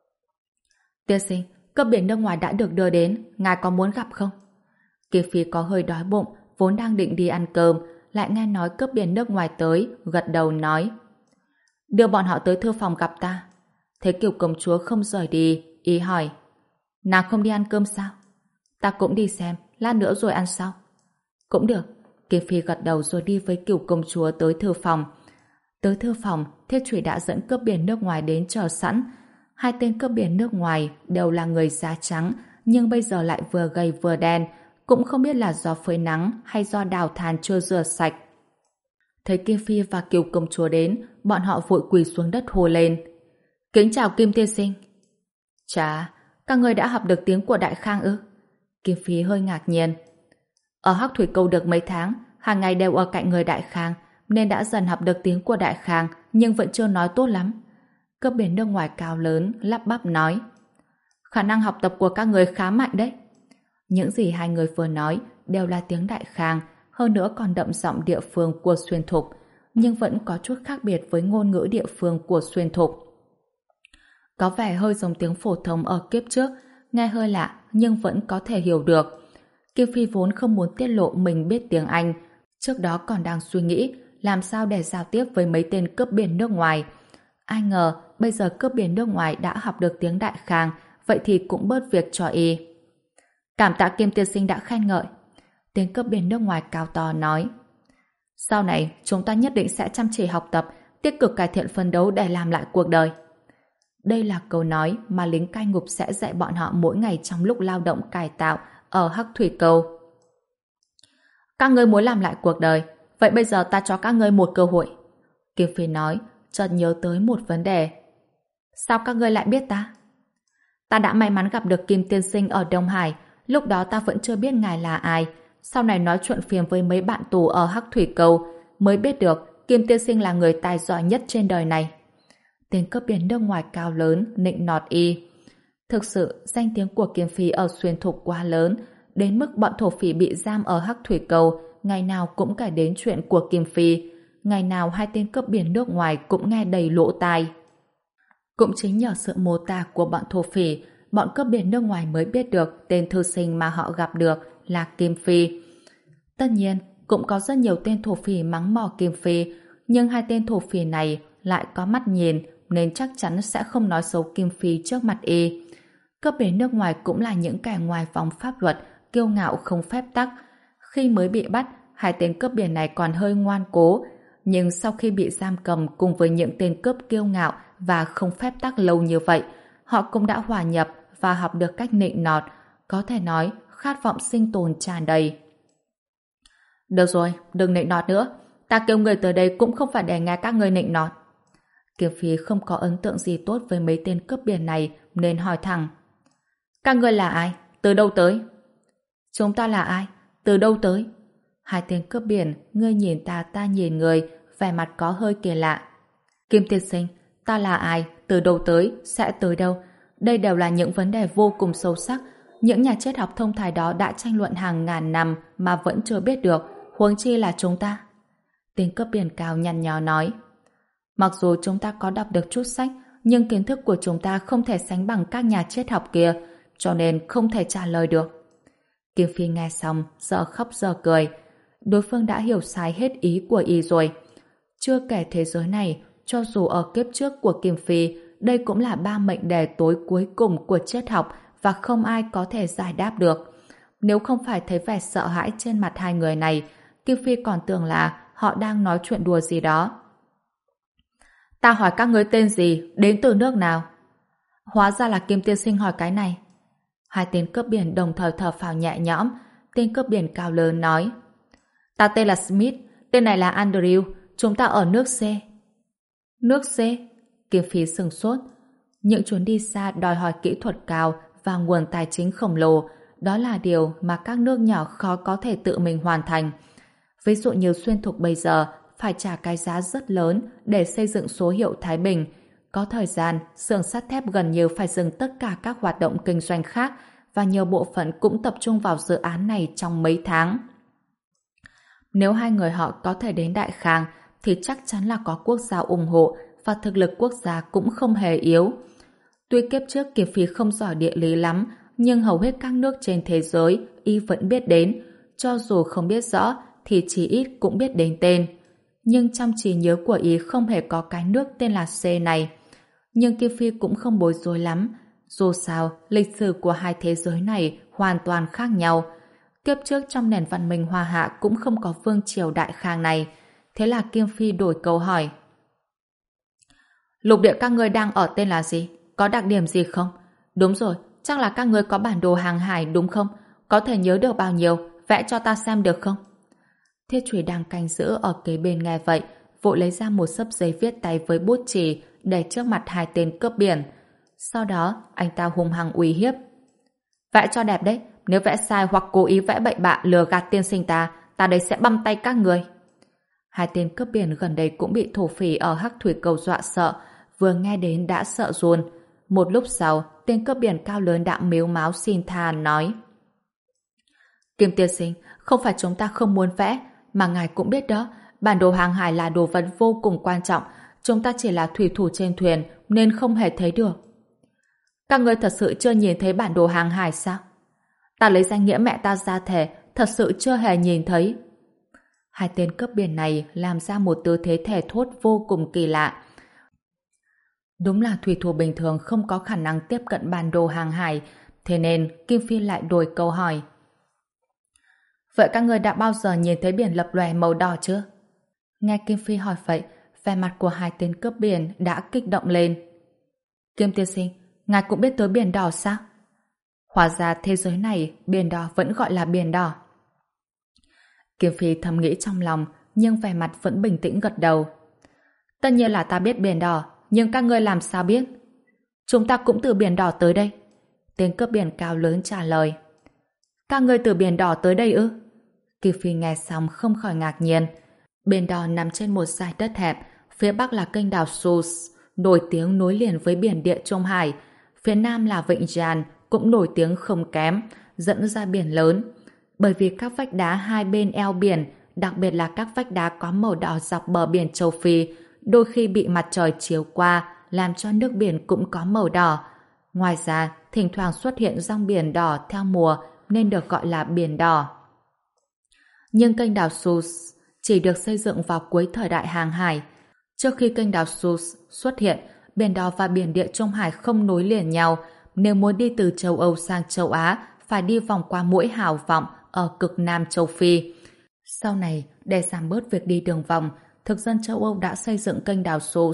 Tiên sinh, cấp biển nước ngoài đã được đưa đến, ngài có muốn gặp không? Kiều Phi có hơi đói bụng, vốn đang định đi ăn cơm, lại nghe nói cấp biển nước ngoài tới, gật đầu nói: Đưa bọn họ tới thư phòng gặp ta. Thế Kiều công chúa không rời đi, ý hỏi: Nàng không đi ăn cơm sao? Ta cũng đi xem, lát nữa rồi ăn sau. Cũng được. Kiều Phi gật đầu rồi đi với Kiều công chúa tới thư phòng. Tới thư phòng, Thiết Trùy đã dẫn cướp biển nước ngoài đến chờ sẵn. Hai tên cướp biển nước ngoài đều là người da trắng, nhưng bây giờ lại vừa gầy vừa đen, cũng không biết là do phơi nắng hay do đào than chưa rửa sạch. Thấy Kiều Phi và Kiều công chúa đến, bọn họ vội quỳ xuống đất hô lên: Kính chào Kim tiên sinh. Chà, các người đã học được tiếng của Đại Khang ư? Kiều Phi hơi ngạc nhiên. Ở Hắc Thủy Câu được mấy tháng, hàng ngày đều ở cạnh người Đại Khang, nên đã dần học được tiếng của Đại Khang, nhưng vẫn chưa nói tốt lắm. Cướp biển nước ngoài cao lớn lắp bắp nói: Khả năng học tập của các người khá mạnh đấy. Những gì hai người vừa nói đều là tiếng Đại Khang, hơn nữa còn đậm giọng địa phương của xuyên thục, nhưng vẫn có chút khác biệt với ngôn ngữ địa phương của xuyên thục. Có vẻ hơi giống tiếng phổ thông ở kiếp trước, nghe hơi lạ nhưng vẫn có thể hiểu được. Kiều Phi vốn không muốn tiết lộ mình biết tiếng Anh, trước đó còn đang suy nghĩ làm sao để giao tiếp với mấy tên cướp biển nước ngoài. Ai ngờ bây giờ cướp biển nước ngoài đã học được tiếng Đại Khang, vậy thì cũng bớt việc cho y. Cảm tạ Kim tiên sinh đã khen ngợi. Tên cướp biển nước ngoài cao to nói: Sau này chúng ta nhất định sẽ chăm chỉ học tập, tích cực cải thiện phấn đấu để làm lại cuộc đời. Đây là câu nói mà lính cai ngục sẽ dạy bọn họ mỗi ngày trong lúc lao động cải tạo ở Hắc Thủy Câu. Các ngươi muốn làm lại cuộc đời, vậy bây giờ ta cho các ngươi một cơ hội. Kiều Phi nói, chợt nhớ tới một vấn đề. Sao các ngươi lại biết ta? Ta đã may mắn gặp được Kim tiên sinh ở Đông Hải, lúc đó ta vẫn chưa biết ngài là ai. Sau này nói chuyện phiếm với mấy bạn tù ở Hắc Thủy Câu, mới biết được Kim tiên sinh là người tài giỏi nhất trên đời này. Tên cướp biển nước ngoài cao lớn nịnh nọt y. Thực sự, danh tiếng của Kim Phi ở xuyên thục quá lớn, đến mức bọn thổ phỉ bị giam ở Hắc Thủy Cầu, ngày nào cũng kể đến chuyện của Kim Phi. Ngày nào hai tên cướp biển nước ngoài cũng nghe đầy lỗ tai. Cũng chính nhờ sự mô tả của bọn thổ phỉ, bọn cướp biển nước ngoài mới biết được tên thư sinh mà họ gặp được là Kim Phi. Tất nhiên, cũng có rất nhiều tên thổ phỉ mắng mỏ Kim Phi, nhưng hai tên thổ phỉ này lại có mắt nhìn, nên chắc chắn sẽ không nói xấu Kim Phi trước mặt y. Cướp biển nước ngoài cũng là những kẻ ngoài vòng pháp luật, kiêu ngạo không phép tắc. Khi mới bị bắt, hai tên cướp biển này còn hơi ngoan cố, nhưng sau khi bị giam cầm cùng với những tên cướp kiêu ngạo và không phép tắc lâu như vậy, họ cũng đã hòa nhập và học được cách nịnh nọt, có thể nói khát vọng sinh tồn tràn đầy. Được rồi, đừng nịnh nọt nữa. Ta kêu người tới đây cũng không phải để nghe các ngươi nịnh nọt. Kiếm Phi không có ấn tượng gì tốt với mấy tên cướp biển này nên hỏi thẳng. Các ngươi là ai? Từ đâu tới? Chúng ta là ai? Từ đâu tới? Hai tên cướp biển, ngươi nhìn ta, ta nhìn người, vẻ mặt có hơi kỳ lạ. Kim tiên sinh, ta là ai? Từ đâu tới? Sẽ tới đâu? Đây đều là những vấn đề vô cùng sâu sắc. Những nhà triết học thông thái đó đã tranh luận hàng ngàn năm mà vẫn chưa biết được, huống chi là chúng ta. Tên cướp biển cao nhăn nhó nói. Mặc dù chúng ta có đọc được chút sách, nhưng kiến thức của chúng ta không thể sánh bằng các nhà triết học kia, cho nên không thể trả lời được. Kim Phi nghe xong, giờ khóc giờ cười. Đối phương đã hiểu sai hết ý của y rồi. Chưa kể thế giới này, cho dù ở kiếp trước của Kim Phi, đây cũng là ba mệnh đề tối cuối cùng của triết học và không ai có thể giải đáp được. Nếu không phải thấy vẻ sợ hãi trên mặt hai người này, Kim Phi còn tưởng là họ đang nói chuyện đùa gì đó. Ta hỏi các ngươi tên gì, đến từ nước nào? Hóa ra là Kim tiên sinh hỏi cái này. Hai tên cướp biển đồng thời thở phào nhẹ nhõm. Tên cướp biển cao lớn nói. Ta tên là Smith, tên này là Andrew, chúng ta ở nước C. Nước C? Kim Phi sửng sốt. Những chuyến đi xa đòi hỏi kỹ thuật cao và nguồn tài chính khổng lồ, đó là điều mà các nước nhỏ khó có thể tự mình hoàn thành. Ví dụ như xuyên thục bây giờ phải trả cái giá rất lớn để xây dựng số hiệu Thái Bình. Có thời gian, xưởng sắt thép gần như phải dừng tất cả các hoạt động kinh doanh khác và nhiều bộ phận cũng tập trung vào dự án này trong mấy tháng. Nếu hai người họ có thể đến Đại Khang thì chắc chắn là có quốc gia ủng hộ và thực lực quốc gia cũng không hề yếu. Tuy kiếp trước Kiều Phi không giỏi địa lý lắm, nhưng hầu hết các nước trên thế giới y vẫn biết đến. Cho dù không biết rõ thì chỉ ít cũng biết đến tên. Nhưng trong trí nhớ của y không hề có cái nước tên là C này. Nhưng Kiều Phi cũng không bối rối lắm. Dù sao, lịch sử của hai thế giới này hoàn toàn khác nhau. Kiếp trước trong nền văn minh Hoa Hạ cũng không có vương triều Đại Khang này. Thế là Kiều Phi đổi câu hỏi. Lục địa các ngươi đang ở tên là gì? Có đặc điểm gì không? Đúng rồi, chắc là các ngươi có bản đồ hàng hải đúng không? Có thể nhớ được bao nhiêu? Vẽ cho ta xem được không? Thiết Trùy đang canh giữ ở kế bên nghe vậy, vội lấy ra một xấp giấy viết tay với bút chì để trước mặt hai tên cướp biển. Sau đó, anh ta hung hăng uy hiếp. Vẽ cho đẹp đấy, nếu vẽ sai hoặc cố ý vẽ bậy bạ lừa gạt tiên sinh ta, ta đây sẽ băm tay các người. Hai tên cướp biển gần đây cũng bị thổ phỉ ở Hắc Thủy Cầu dọa sợ, vừa nghe đến đã sợ run. Một lúc sau, tên cướp biển cao lớn đã mếu máo xin tha nói. Kim tiên sinh, không phải chúng ta không muốn vẽ, mà ngài cũng biết đó, bản đồ hàng hải là đồ vật vô cùng quan trọng, chúng ta chỉ là thủy thủ trên thuyền nên không hề thấy được. Các ngươi thật sự chưa nhìn thấy bản đồ hàng hải sao? Ta lấy danh nghĩa mẹ ta ra thề, thật sự chưa hề nhìn thấy. Hai tên cướp biển này làm ra một tư thế thề thốt vô cùng kỳ lạ. Đúng là thủy thủ bình thường không có khả năng tiếp cận bản đồ hàng hải, thế nên Kim Phi lại đổi câu hỏi. Vậy các ngươi đã bao giờ nhìn thấy biển lập lòe màu đỏ chưa? Nghe Kim Phi hỏi vậy, vẻ mặt của hai tên cướp biển đã kích động lên. Kim tiên sinh, ngài cũng biết tới biển đỏ sao? Hóa ra thế giới này biển đỏ vẫn gọi là biển đỏ. Kim Phi thầm nghĩ trong lòng, nhưng vẻ mặt vẫn bình tĩnh gật đầu. Tất nhiên là ta biết biển đỏ, nhưng các ngươi làm sao biết? Chúng ta cũng từ biển đỏ tới đây. Tên cướp biển cao lớn trả lời. Các ngươi từ biển đỏ tới đây ư? Kim Phi nghe xong không khỏi ngạc nhiên. Biển đỏ nằm trên một dải đất hẹp, phía bắc là kênh đảo Suez, nổi tiếng nối liền với biển Địa Trung Hải. Phía nam là vịnh Jan, cũng nổi tiếng không kém, dẫn ra biển lớn. Bởi vì các vách đá hai bên eo biển, đặc biệt là các vách đá có màu đỏ dọc bờ biển châu Phi, đôi khi bị mặt trời chiếu qua, làm cho nước biển cũng có màu đỏ. Ngoài ra, thỉnh thoảng xuất hiện rong biển đỏ theo mùa, nên được gọi là biển đỏ. Nhưng kênh đảo Suez chỉ được xây dựng vào cuối thời đại hàng hải. Trước khi kênh đảo Suez xuất hiện, biển đỏ và biển Địa Trung Hải không nối liền nhau. Nếu muốn đi từ châu Âu sang châu Á, phải đi vòng qua mũi Hào Vọng ở cực nam châu Phi. Sau này, để giảm bớt việc đi đường vòng, thực dân châu Âu đã xây dựng kênh đảo Suez.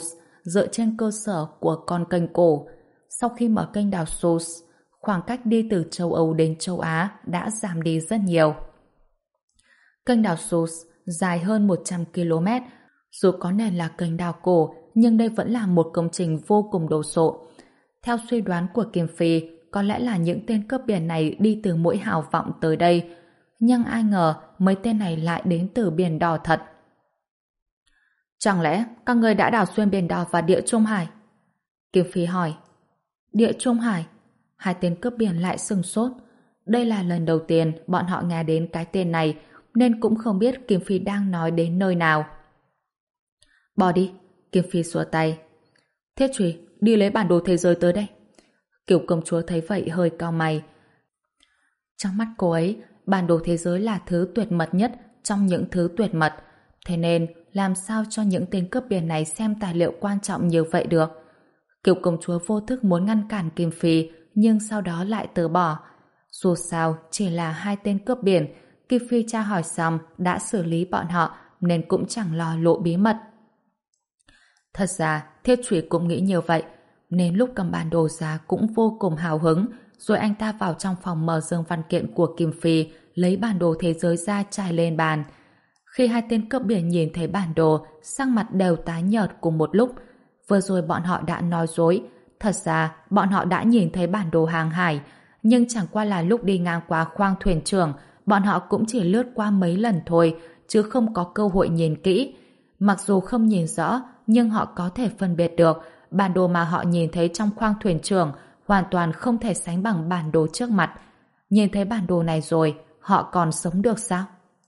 dựa trên cơ sở của con kênh cổ. Sau khi mở kênh đào Suez, khoảng cách đi từ châu Âu đến châu Á đã giảm đi rất nhiều. Kênh đào Suez dài hơn một trăm ki lô mét, dù có nền là kênh đào cổ, nhưng đây vẫn là một công trình vô cùng đồ sộ. Theo suy đoán của Kim Phi, có lẽ là những tên cướp biển này đi từ mũi Hào Vọng tới đây, nhưng ai ngờ mấy tên này lại đến từ biển đỏ thật. Chẳng lẽ các người đã đào xuyên biển đỏ và địa Trung Hải? Kim Phi hỏi. Địa Trung Hải? Hai tên cướp biển lại sừng sốt. Đây là lần đầu tiên bọn họ nghe đến cái tên này, nên cũng không biết Kim Phi đang nói đến nơi nào. Bỏ đi, Kim Phi xua tay. Thiết Trùy, đi lấy bản đồ thế giới tới đây. Kiểu công chúa thấy vậy hơi cau mày. Trong mắt cô ấy, bản đồ thế giới là thứ tuyệt mật nhất trong những thứ tuyệt mật. Thế nên, làm sao cho những tên cướp biển này xem tài liệu quan trọng như vậy được? Kiểu công chúa vô thức muốn ngăn cản Kim Phi, nhưng sau đó lại từ bỏ. Dù sao, chỉ là hai tên cướp biển, Kim Phi tra hỏi xong đã xử lý bọn họ, nên cũng chẳng lo lộ bí mật. Thật ra, Thiết Trùy cũng nghĩ như vậy, nên lúc cầm bản đồ ra cũng vô cùng hào hứng, rồi anh ta vào trong phòng mở dương văn kiện của Kim Phi, lấy bản đồ thế giới ra trải lên bàn. Khi hai tên cướp biển nhìn thấy bản đồ, sắc mặt đều tái nhợt cùng một lúc. Vừa rồi bọn họ đã nói dối, thật ra bọn họ đã nhìn thấy bản đồ hàng hải, nhưng chẳng qua là lúc đi ngang qua khoang thuyền trưởng, bọn họ cũng chỉ lướt qua mấy lần thôi, chứ không có cơ hội nhìn kỹ. Mặc dù không nhìn rõ, nhưng họ có thể phân biệt được bản đồ mà họ nhìn thấy trong khoang thuyền trưởng hoàn toàn không thể sánh bằng bản đồ trước mặt. Nhìn thấy bản đồ này rồi, họ còn sống được sao?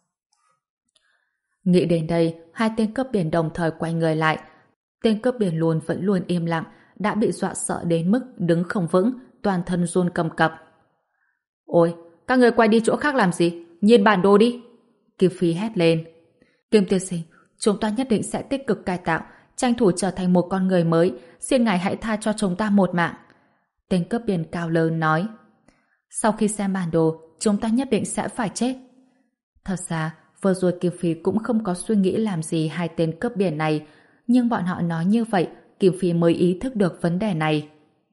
Nghĩ đến đây, hai tên cướp biển đồng thời quay người lại. Tên cướp biển luôn vẫn luôn im lặng, đã bị dọa sợ đến mức đứng không vững, toàn thân run cầm cập. Ôi, các người quay đi chỗ khác làm gì? Nhìn bản đồ đi! Kim Phi hét lên. Kim tiên sinh, chúng ta nhất định sẽ tích cực cải tạo, tranh thủ trở thành một con người mới, xin ngài hãy tha cho chúng ta một mạng. Tên cướp biển cao lớn nói. Sau khi xem bản đồ, chúng ta nhất định sẽ phải chết. Thật ra, vừa rồi Kim Phi cũng không có suy nghĩ làm gì hai tên cướp biển này, nhưng bọn họ nói như vậy, Kim Phi mới ý thức được vấn đề này.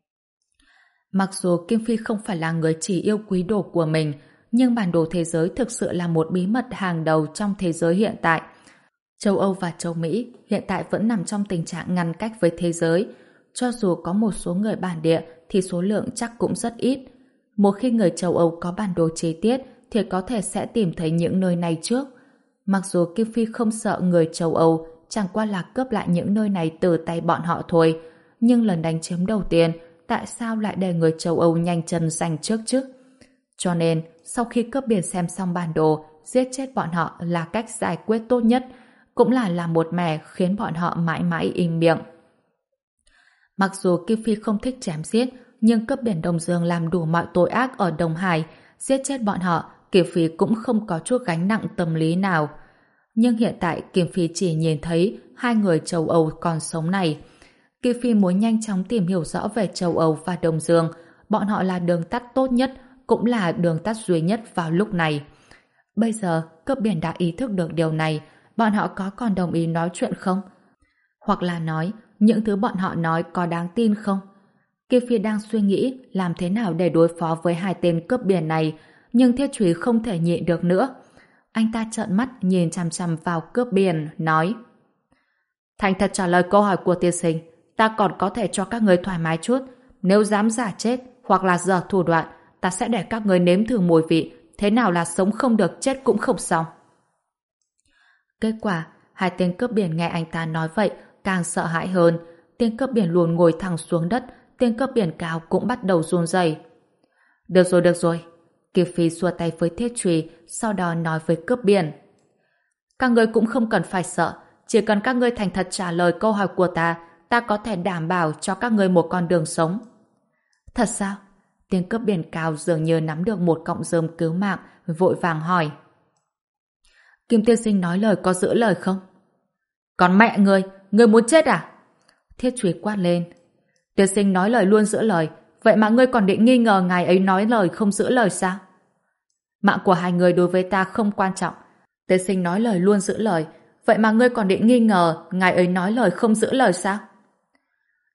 Mặc dù Kim Phi không phải là người chỉ yêu quý đồ của mình, nhưng bản đồ thế giới thực sự là một bí mật hàng đầu trong thế giới hiện tại. Châu Âu và châu Mỹ hiện tại vẫn nằm trong tình trạng ngăn cách với thế giới. Cho dù có một số người bản địa thì số lượng chắc cũng rất ít. Một khi người châu Âu có bản đồ chi tiết thì có thể sẽ tìm thấy những nơi này trước. Mặc dù Kim Phi không sợ người châu Âu, chẳng qua là cướp lại những nơi này từ tay bọn họ thôi. Nhưng lần đánh chiếm đầu tiên, tại sao lại để người châu Âu nhanh chân giành trước chứ? Cho nên, sau khi cướp biển xem xong bản đồ, giết chết bọn họ là cách giải quyết tốt nhất, cũng là làm một mẻ khiến bọn họ mãi mãi im miệng. Mặc dù Kim Phi không thích chém giết, nhưng cướp biển Đông Dương làm đủ mọi tội ác ở Đông Hải, giết chết bọn họ, Kim Phi cũng không có chút gánh nặng tâm lý nào. Nhưng hiện tại Kim Phi chỉ nhìn thấy hai người châu Âu còn sống này. Kim Phi muốn nhanh chóng tìm hiểu rõ về châu Âu và Đông Dương, bọn họ là đường tắt tốt nhất, cũng là đường tắt duy nhất vào lúc này. Bây giờ, cướp biển đã ý thức được điều này, bọn họ có còn đồng ý nói chuyện không? Hoặc là nói, những thứ bọn họ nói có đáng tin không? Kim Phi đang suy nghĩ làm thế nào để đối phó với hai tên cướp biển này, nhưng Thiết Trùy không thể nhịn được nữa. Anh ta trợn mắt nhìn chằm chằm vào cướp biển, nói: Thành thật trả lời câu hỏi của tiên sinh, ta còn có thể cho các người thoải mái chút. Nếu dám giả chết hoặc là dở thủ đoạn, ta sẽ để các người nếm thử mùi vị, thế nào là sống không được, chết cũng không xong. Kết quả, hai tên cướp biển nghe anh ta nói vậy càng sợ hãi hơn. Tên cướp biển luôn ngồi thẳng xuống đất, tên cướp biển cao cũng bắt đầu run rẩy. Được rồi, được rồi. Kim Phi xua tay với Thiết Trùy, sau đó nói với cướp biển: Các ngươi cũng không cần phải sợ, chỉ cần các ngươi thành thật trả lời câu hỏi của ta, ta có thể đảm bảo cho các ngươi một con đường sống. Thật sao? Tên cướp biển cao dường như nắm được một cọng rơm cứu mạng, vội vàng hỏi: Kim tiên sinh nói lời có giữ lời không? Còn mẹ ngươi, ngươi muốn chết à? Thiết Trùy quát lên. Tiên sinh nói lời luôn giữ lời, vậy mà ngươi còn định nghi ngờ ngài ấy nói lời không giữ lời sao? Mạng của hai người đối với ta không quan trọng. Tiên sinh nói lời luôn giữ lời, vậy mà ngươi còn định nghi ngờ ngài ấy nói lời không giữ lời sao?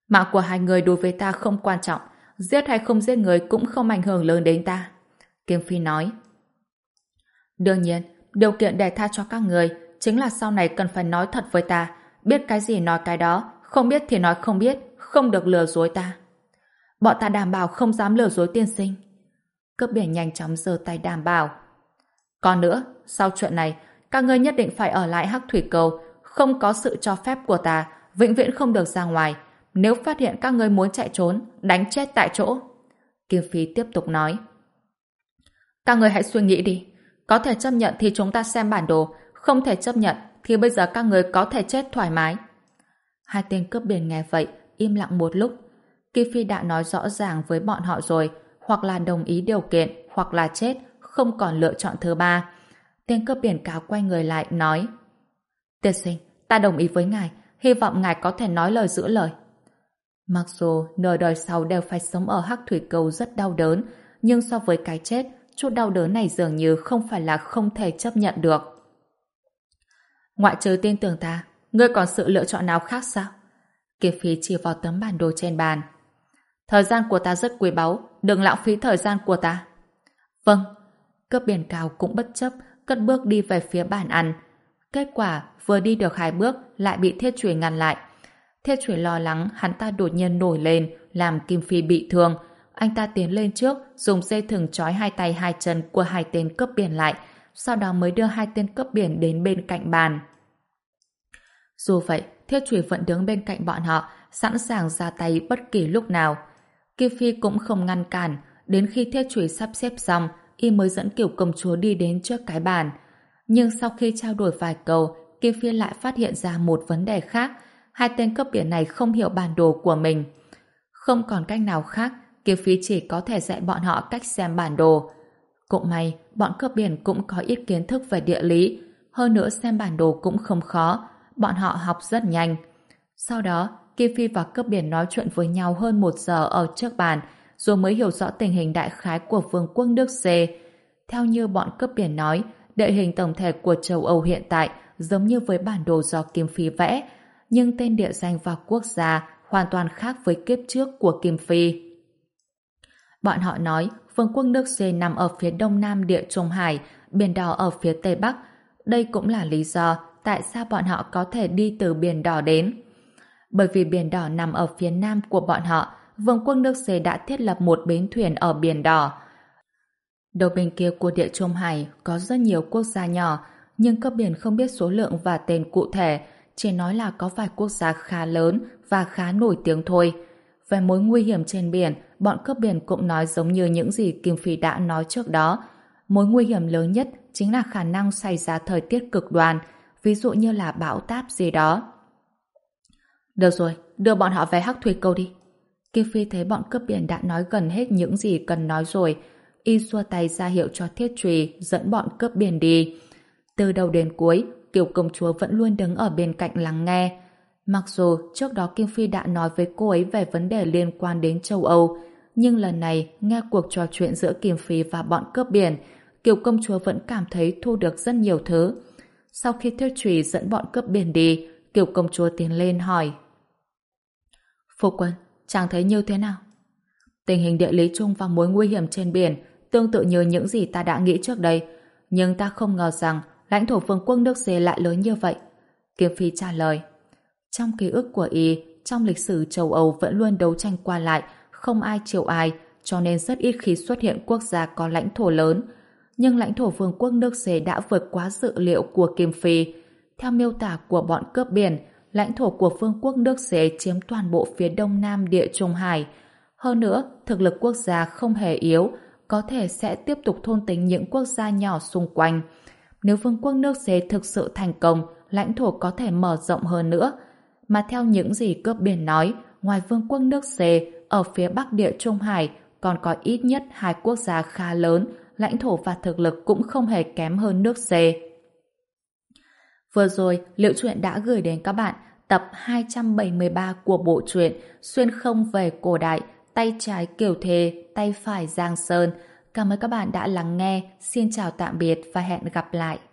Mạng của hai người đối với ta không quan trọng, giết hay không giết người cũng không ảnh hưởng lớn đến ta. Kim Phi nói. Đương nhiên, điều kiện để tha cho các người chính là sau này cần phải nói thật với ta, biết cái gì nói cái đó, không biết thì nói không biết, không được lừa dối ta. Bọn ta đảm bảo không dám lừa dối tiên sinh. Cướp biển nhanh chóng giơ tay đảm bảo. Còn nữa, sau chuyện này, các ngươi nhất định phải ở lại Hắc Thủy Cầu, không có sự cho phép của ta, vĩnh viễn không được ra ngoài. Nếu phát hiện các ngươi muốn chạy trốn, đánh chết tại chỗ. Kim Phi tiếp tục nói. Các ngươi hãy suy nghĩ đi. Có thể chấp nhận thì chúng ta xem bản đồ, không thể chấp nhận thì bây giờ các ngươi có thể chết thoải mái. Hai tên cướp biển nghe vậy, im lặng một lúc. Kim Phi đã nói rõ ràng với bọn họ rồi, hoặc là đồng ý điều kiện, hoặc là chết, không còn lựa chọn thứ ba. Tên cướp biển cáo quay người lại, nói. Tiên sinh, ta đồng ý với ngài, hy vọng ngài có thể nói lời giữ lời. Mặc dù nửa đời sau đều phải sống ở Hắc Thủy Cầu rất đau đớn, nhưng so với cái chết, chút đau đớn này dường như không phải là không thể chấp nhận được. Ngoại trừ tin tưởng ta, ngươi còn sự lựa chọn nào khác sao? Kiệt Phi chỉ vào tấm bản đồ trên bàn. Thời gian của ta rất quý báu, đừng lãng phí thời gian của ta. Vâng. Cướp biển cao cũng bất chấp, cất bước đi về phía bàn ăn. Kết quả, vừa đi được hai bước, lại bị Thiết Chủy ngăn lại. Thiết Chủy lo lắng hắn ta đột nhiên nổi lên, làm Kim Phi bị thương. Anh ta tiến lên trước, dùng dây thừng trói hai tay hai chân của hai tên cướp biển lại, sau đó mới đưa hai tên cướp biển đến bên cạnh bàn. Dù vậy, Thiết Chủy vẫn đứng bên cạnh bọn họ, sẵn sàng ra tay bất kỳ lúc nào. Kim Phi cũng không ngăn cản, đến khi Thiết Chủy sắp xếp xong, y mới dẫn Kiều công chúa đi đến trước cái bàn. Nhưng sau khi trao đổi vài câu, Kim Phi lại phát hiện ra một vấn đề khác. Hai tên cướp biển này không hiểu bản đồ của mình. Không còn cách nào khác, Kim Phi chỉ có thể dạy bọn họ cách xem bản đồ. Cũng may, bọn cướp biển cũng có ít kiến thức về địa lý. Hơn nữa xem bản đồ cũng không khó. Bọn họ học rất nhanh. Sau đó, Kim Phi và cướp biển nói chuyện với nhau hơn một giờ ở trước bàn, rồi mới hiểu rõ tình hình đại khái của vương quốc nước Xê. Theo như bọn cướp biển nói, địa hình tổng thể của châu Âu hiện tại giống như với bản đồ do Kim Phi vẽ, nhưng tên địa danh và quốc gia hoàn toàn khác với kiếp trước của Kim Phi. Bọn họ nói vương quốc nước Xê nằm ở phía đông nam Địa Trung Hải, Biển Đỏ ở phía tây bắc. Đây cũng là lý do tại sao bọn họ có thể đi từ Biển Đỏ đến. Bởi vì Biển Đỏ nằm ở phía nam của bọn họ, vương quốc nước Xê đã thiết lập một bến thuyền ở Biển Đỏ. Đầu bên kia của Địa Trung Hải có rất nhiều quốc gia nhỏ, nhưng cướp biển không biết số lượng và tên cụ thể, chỉ nói là có vài quốc gia khá lớn và khá nổi tiếng thôi. Về mối nguy hiểm trên biển, bọn cướp biển cũng nói giống như những gì Kim Phi đã nói trước đó. Mối nguy hiểm lớn nhất chính là khả năng xảy ra thời tiết cực đoan, ví dụ như là bão táp gì đó. Được rồi, đưa bọn họ về Hắc Thủy Cầu đi. Kim Phi thấy bọn cướp biển đã nói gần hết những gì cần nói rồi, y xua tay ra hiệu cho Thiết Chủy dẫn bọn cướp biển đi. Từ đầu đến cuối, Kiều công chúa vẫn luôn đứng ở bên cạnh lắng nghe. Mặc dù trước đó Kim Phi đã nói với cô ấy về vấn đề liên quan đến châu Âu, nhưng lần này nghe cuộc trò chuyện giữa Kim Phi và bọn cướp biển, Kiều công chúa vẫn cảm thấy thu được rất nhiều thứ. Sau khi Thiết Chủy dẫn bọn cướp biển đi, Kiều công chúa tiến lên hỏi: Phu quân, chàng thấy như thế nào? Tình hình địa lý chung và mối nguy hiểm trên biển tương tự như những gì ta đã nghĩ trước đây, nhưng ta không ngờ rằng lãnh thổ vương quốc nước Xê lại lớn như vậy. Kim Phi trả lời. Trong ký ức của y, trong lịch sử châu Âu vẫn luôn đấu tranh qua lại, không ai chịu ai, cho nên rất ít khi xuất hiện quốc gia có lãnh thổ lớn. Nhưng lãnh thổ vương quốc nước Xê đã vượt quá dự liệu của Kim Phi. Theo miêu tả của bọn cướp biển, lãnh thổ của vương quốc nước Xê chiếm toàn bộ phía đông nam Địa Trung Hải. Hơn nữa, thực lực quốc gia không hề yếu, có thể sẽ tiếp tục thôn tính những quốc gia nhỏ xung quanh. Nếu vương quốc nước Xê thực sự thành công, lãnh thổ có thể mở rộng hơn nữa. Mà theo những gì cướp biển nói, ngoài vương quốc nước Xê, ở phía bắc Địa Trung Hải còn có ít nhất hai quốc gia khá lớn, lãnh thổ và thực lực cũng không hề kém hơn nước Xê. Vừa rồi, Liệu Truyện đã gửi đến các bạn tập hai trăm bảy mươi ba của bộ truyện Xuyên không về cổ đại, tay trái Kiều Thề, tay phải Giang Sơn. Cảm ơn các bạn đã lắng nghe. Xin chào tạm biệt và hẹn gặp lại.